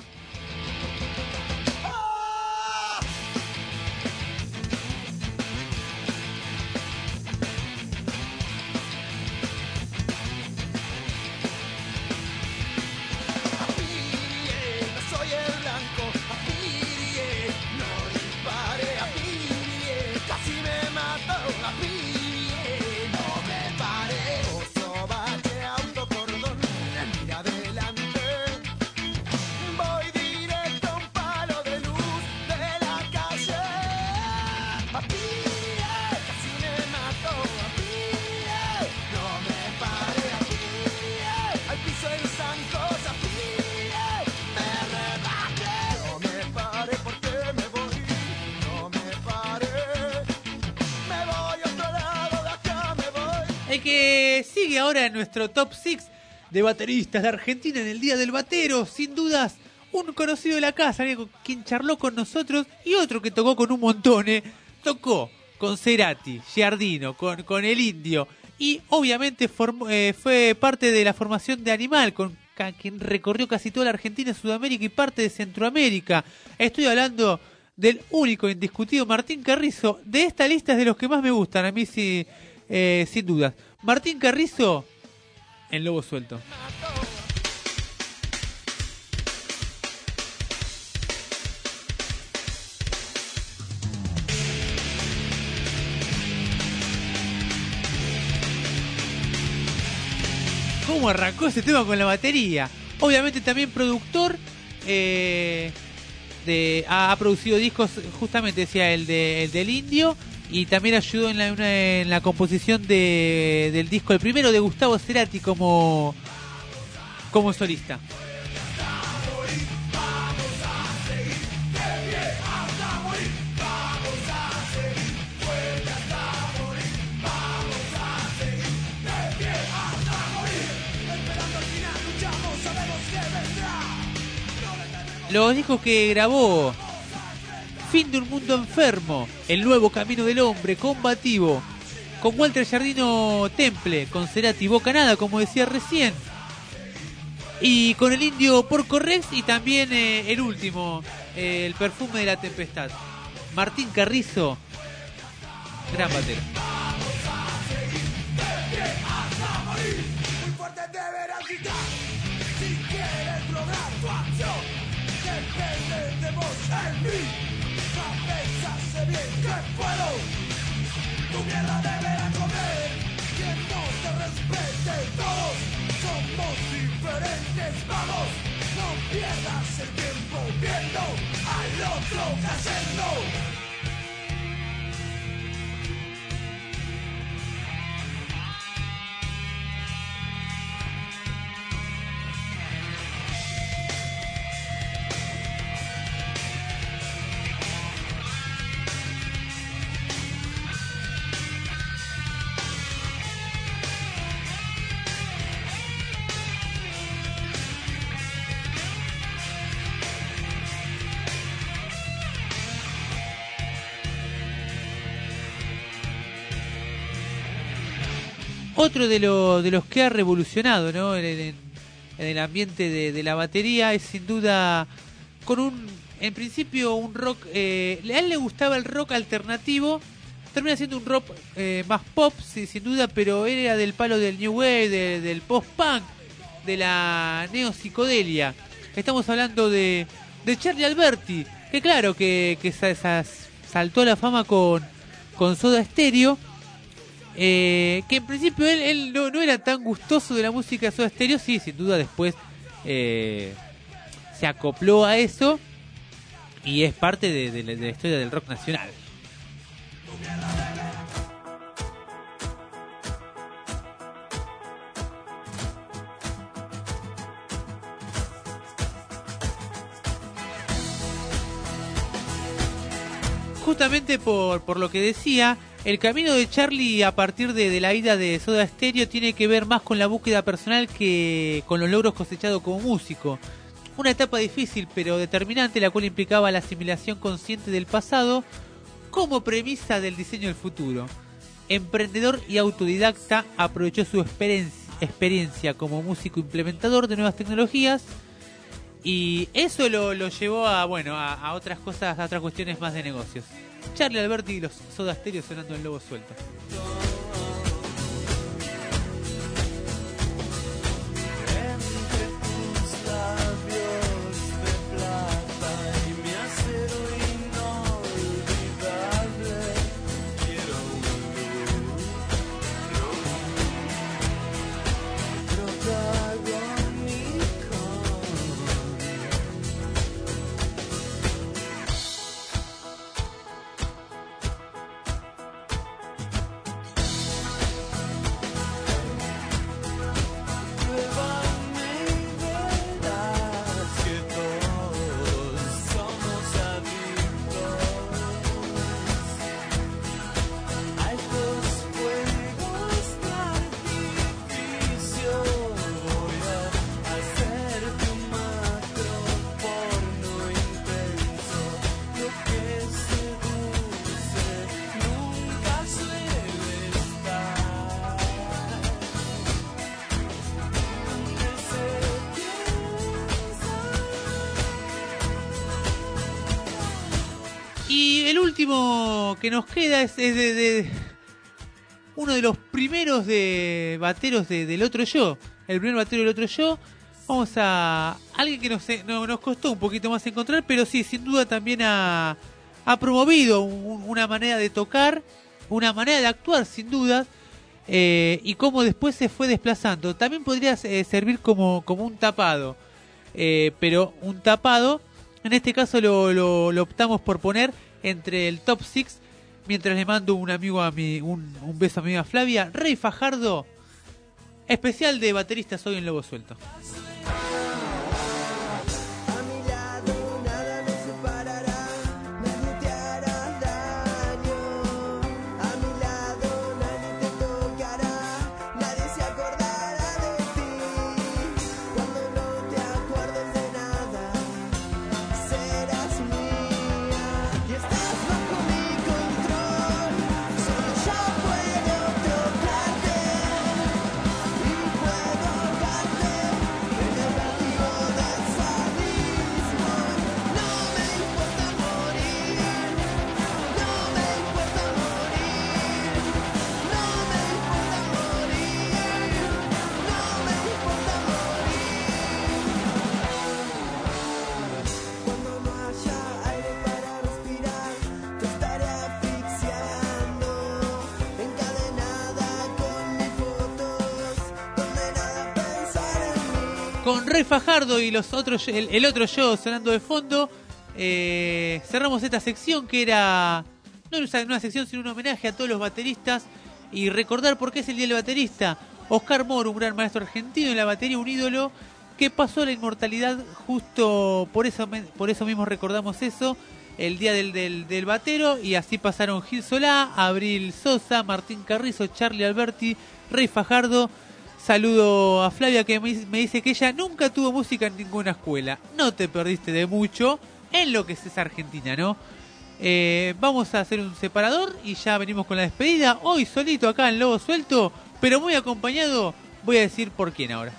El que sigue ahora en nuestro top seis de bateristas de Argentina en el Día del Batero, sin dudas, un conocido de la casa, quien charló con nosotros, y otro que tocó con un montón, ¿eh? Tocó con Cerati, Giardino, con, con El Indio, y obviamente formó, eh, fue parte de la formación de Animal, con ca, quien recorrió casi toda la Argentina, Sudamérica y parte de Centroamérica. Estoy hablando del único e indiscutido Martín Carrizo. De esta lista es de los que más me gustan, a mí sí, eh, sin dudas. Martín Carrizo en Lobo Suelto. ¿Cómo arrancó ese tema con la batería? Obviamente también productor, eh, de, ha, ha producido discos, justamente decía el, de, el del Indio, y también ayudó en la, una, en la composición de, del disco, el primero de Gustavo Cerati como, como solista. Los discos que grabó: Fin de un mundo enfermo, El nuevo camino del hombre, Combativo, con Walter Giardino Temple, con Cerati Bocanada, como decía recién, y con El Indio Porco Rex, y también eh, el último, eh, El perfume de la tempestad. Martín Carrizo, gran batero. Muy fuerte deberás gritar si quieres lograr tu acción. Depende de vos en mí. Cabeza sé bien que puedo. Tu mierda deberá comer. Que no te respete todos. Somos diferentes, vamos. No pierdas el tiempo viendo al otro cayendo. Otro de, lo, de los que ha revolucionado, ¿no?, en, en, en el ambiente de, de la batería es sin duda con un, en principio un rock, eh, a él le gustaba el rock alternativo, termina siendo un rock eh, más pop, sí, sin duda, pero era del palo del new wave, de, del post-punk, de la neopsicodelia. Estamos hablando de, de Charlie Alberti, que claro, que, que sa, sa, saltó a la fama con, con Soda Stereo. Eh, que en principio él, él no, no era tan gustoso de la música de Soda Stereo, sí, sin duda después eh, se acopló a eso y es parte de, de, la, de la historia del rock nacional. Justamente por, por lo que decía, el camino de Charlie a partir de, de la ida de Soda Stereo tiene que ver más con la búsqueda personal que con los logros cosechados como músico. Una etapa difícil pero determinante, la cual implicaba la asimilación consciente del pasado como premisa del diseño del futuro. Emprendedor y autodidacta, aprovechó su experiencia, experiencia como músico implementador de nuevas tecnologías y eso lo, lo llevó a bueno a, a otras cosas, a otras cuestiones más de negocios. Charlie Alberti y los Soda Stereo sonando en Lobo Suelto. Último que nos queda es, es de, de uno de los primeros de bateros de, del otro yo, el primer batero del otro yo. Vamos a alguien que nos, no, nos costó un poquito más encontrar, pero sí, sin duda también ha, ha promovido un, una manera de tocar, una manera de actuar, sin duda, eh, y cómo después se fue desplazando. También podría eh, servir como, como un tapado, eh, pero un tapado, en este caso lo, lo, lo optamos por poner entre el top six, mientras le mando un amigo a mi, un, un beso a mi amiga Flavia. Rey Fajardo, especial de bateristas hoy en Lobo Suelto. Con Rey Fajardo y los otros, el, el otro yo sonando de fondo, eh, cerramos esta sección que era no una sección sino un homenaje a todos los bateristas y recordar por qué es el Día del Baterista. Oscar Moro, un gran maestro argentino en la batería, un ídolo que pasó a la inmortalidad justo por eso, por eso mismo recordamos eso, el Día del, del, del Batero, y así pasaron Gil Solá, Abril Sosa, Martín Carrizo, Charlie Alberti, Rey Fajardo. Saludo a Flavia que me dice que ella nunca tuvo música en ninguna escuela. No te perdiste de mucho en lo que es esa Argentina, ¿no? Eh, vamos a hacer un separador y ya venimos con la despedida. Hoy solito acá en Lobo Suelto, pero muy acompañado. Voy a decir por quién ahora.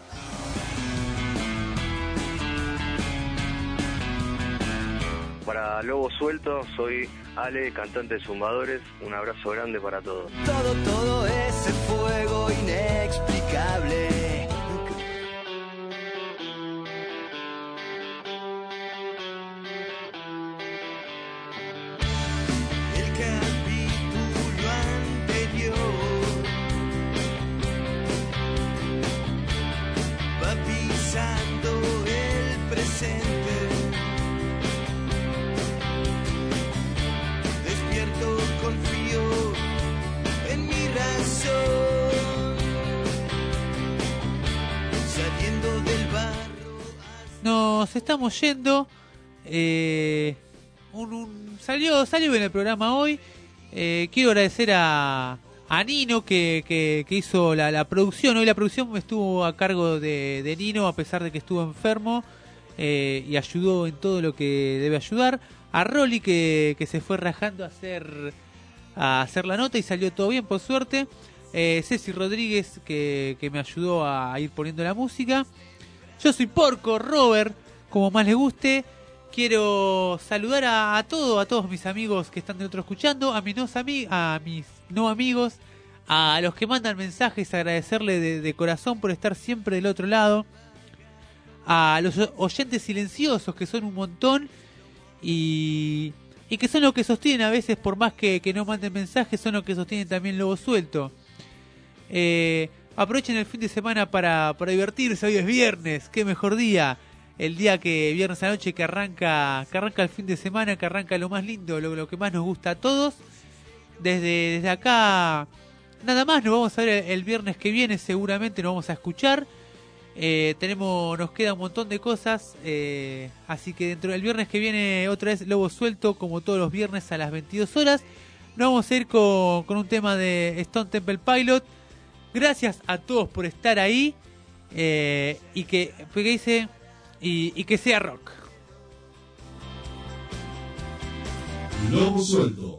Para Lobo Suelto, soy Ale, cantante de Zumbadores. Un abrazo grande para todos. Todo, todo ese fuego inexplicable. El capítulo anterior. buscando el presente. Despierto, confío en mi razón, saliendo del barro. Nos estamos yendo. Eh, un, un, salió, salió bien el programa hoy. Eh, quiero agradecer a, a Nino que, que, que hizo la, la producción. Hoy la producción estuvo a cargo de, de Nino, a pesar de que estuvo enfermo, eh, y ayudó en todo lo que debe ayudar. A Rolly que, que se fue rajando a hacer, a hacer la nota y salió todo bien, por suerte. Eh, Ceci Rodríguez que, que me ayudó a ir poniendo la música. Yo soy Porco, Robert, como más le guste. Quiero saludar a, a todos, a todos mis amigos que están de otro escuchando, a mis no, ami- a mis no amigos, a los que mandan mensajes, agradecerle de, de corazón por estar siempre del otro lado, a los oyentes silenciosos, que son un montón, y, y que son los que sostienen a veces, por más que, que no manden mensajes, son los que sostienen también Lobo Suelto. Eh, aprovechen el fin de semana para, para divertirse, hoy es viernes, qué mejor día. El día que viernes a la noche que arranca que arranca el fin de semana, que arranca lo más lindo, lo, lo que más nos gusta a todos. Desde, desde acá, nada más, nos vamos a ver el, el viernes que viene, seguramente nos vamos a escuchar. Eh, tenemos, nos queda un montón de cosas, eh, así que dentro del viernes que viene otra vez Lobo Suelto, como todos los viernes a las veintidós horas. Nos vamos a ir con, con un tema de Stone Temple Pilot. Gracias a todos por estar ahí, eh, y que, que dice... Y, y que sea rock. Lobo Suelto.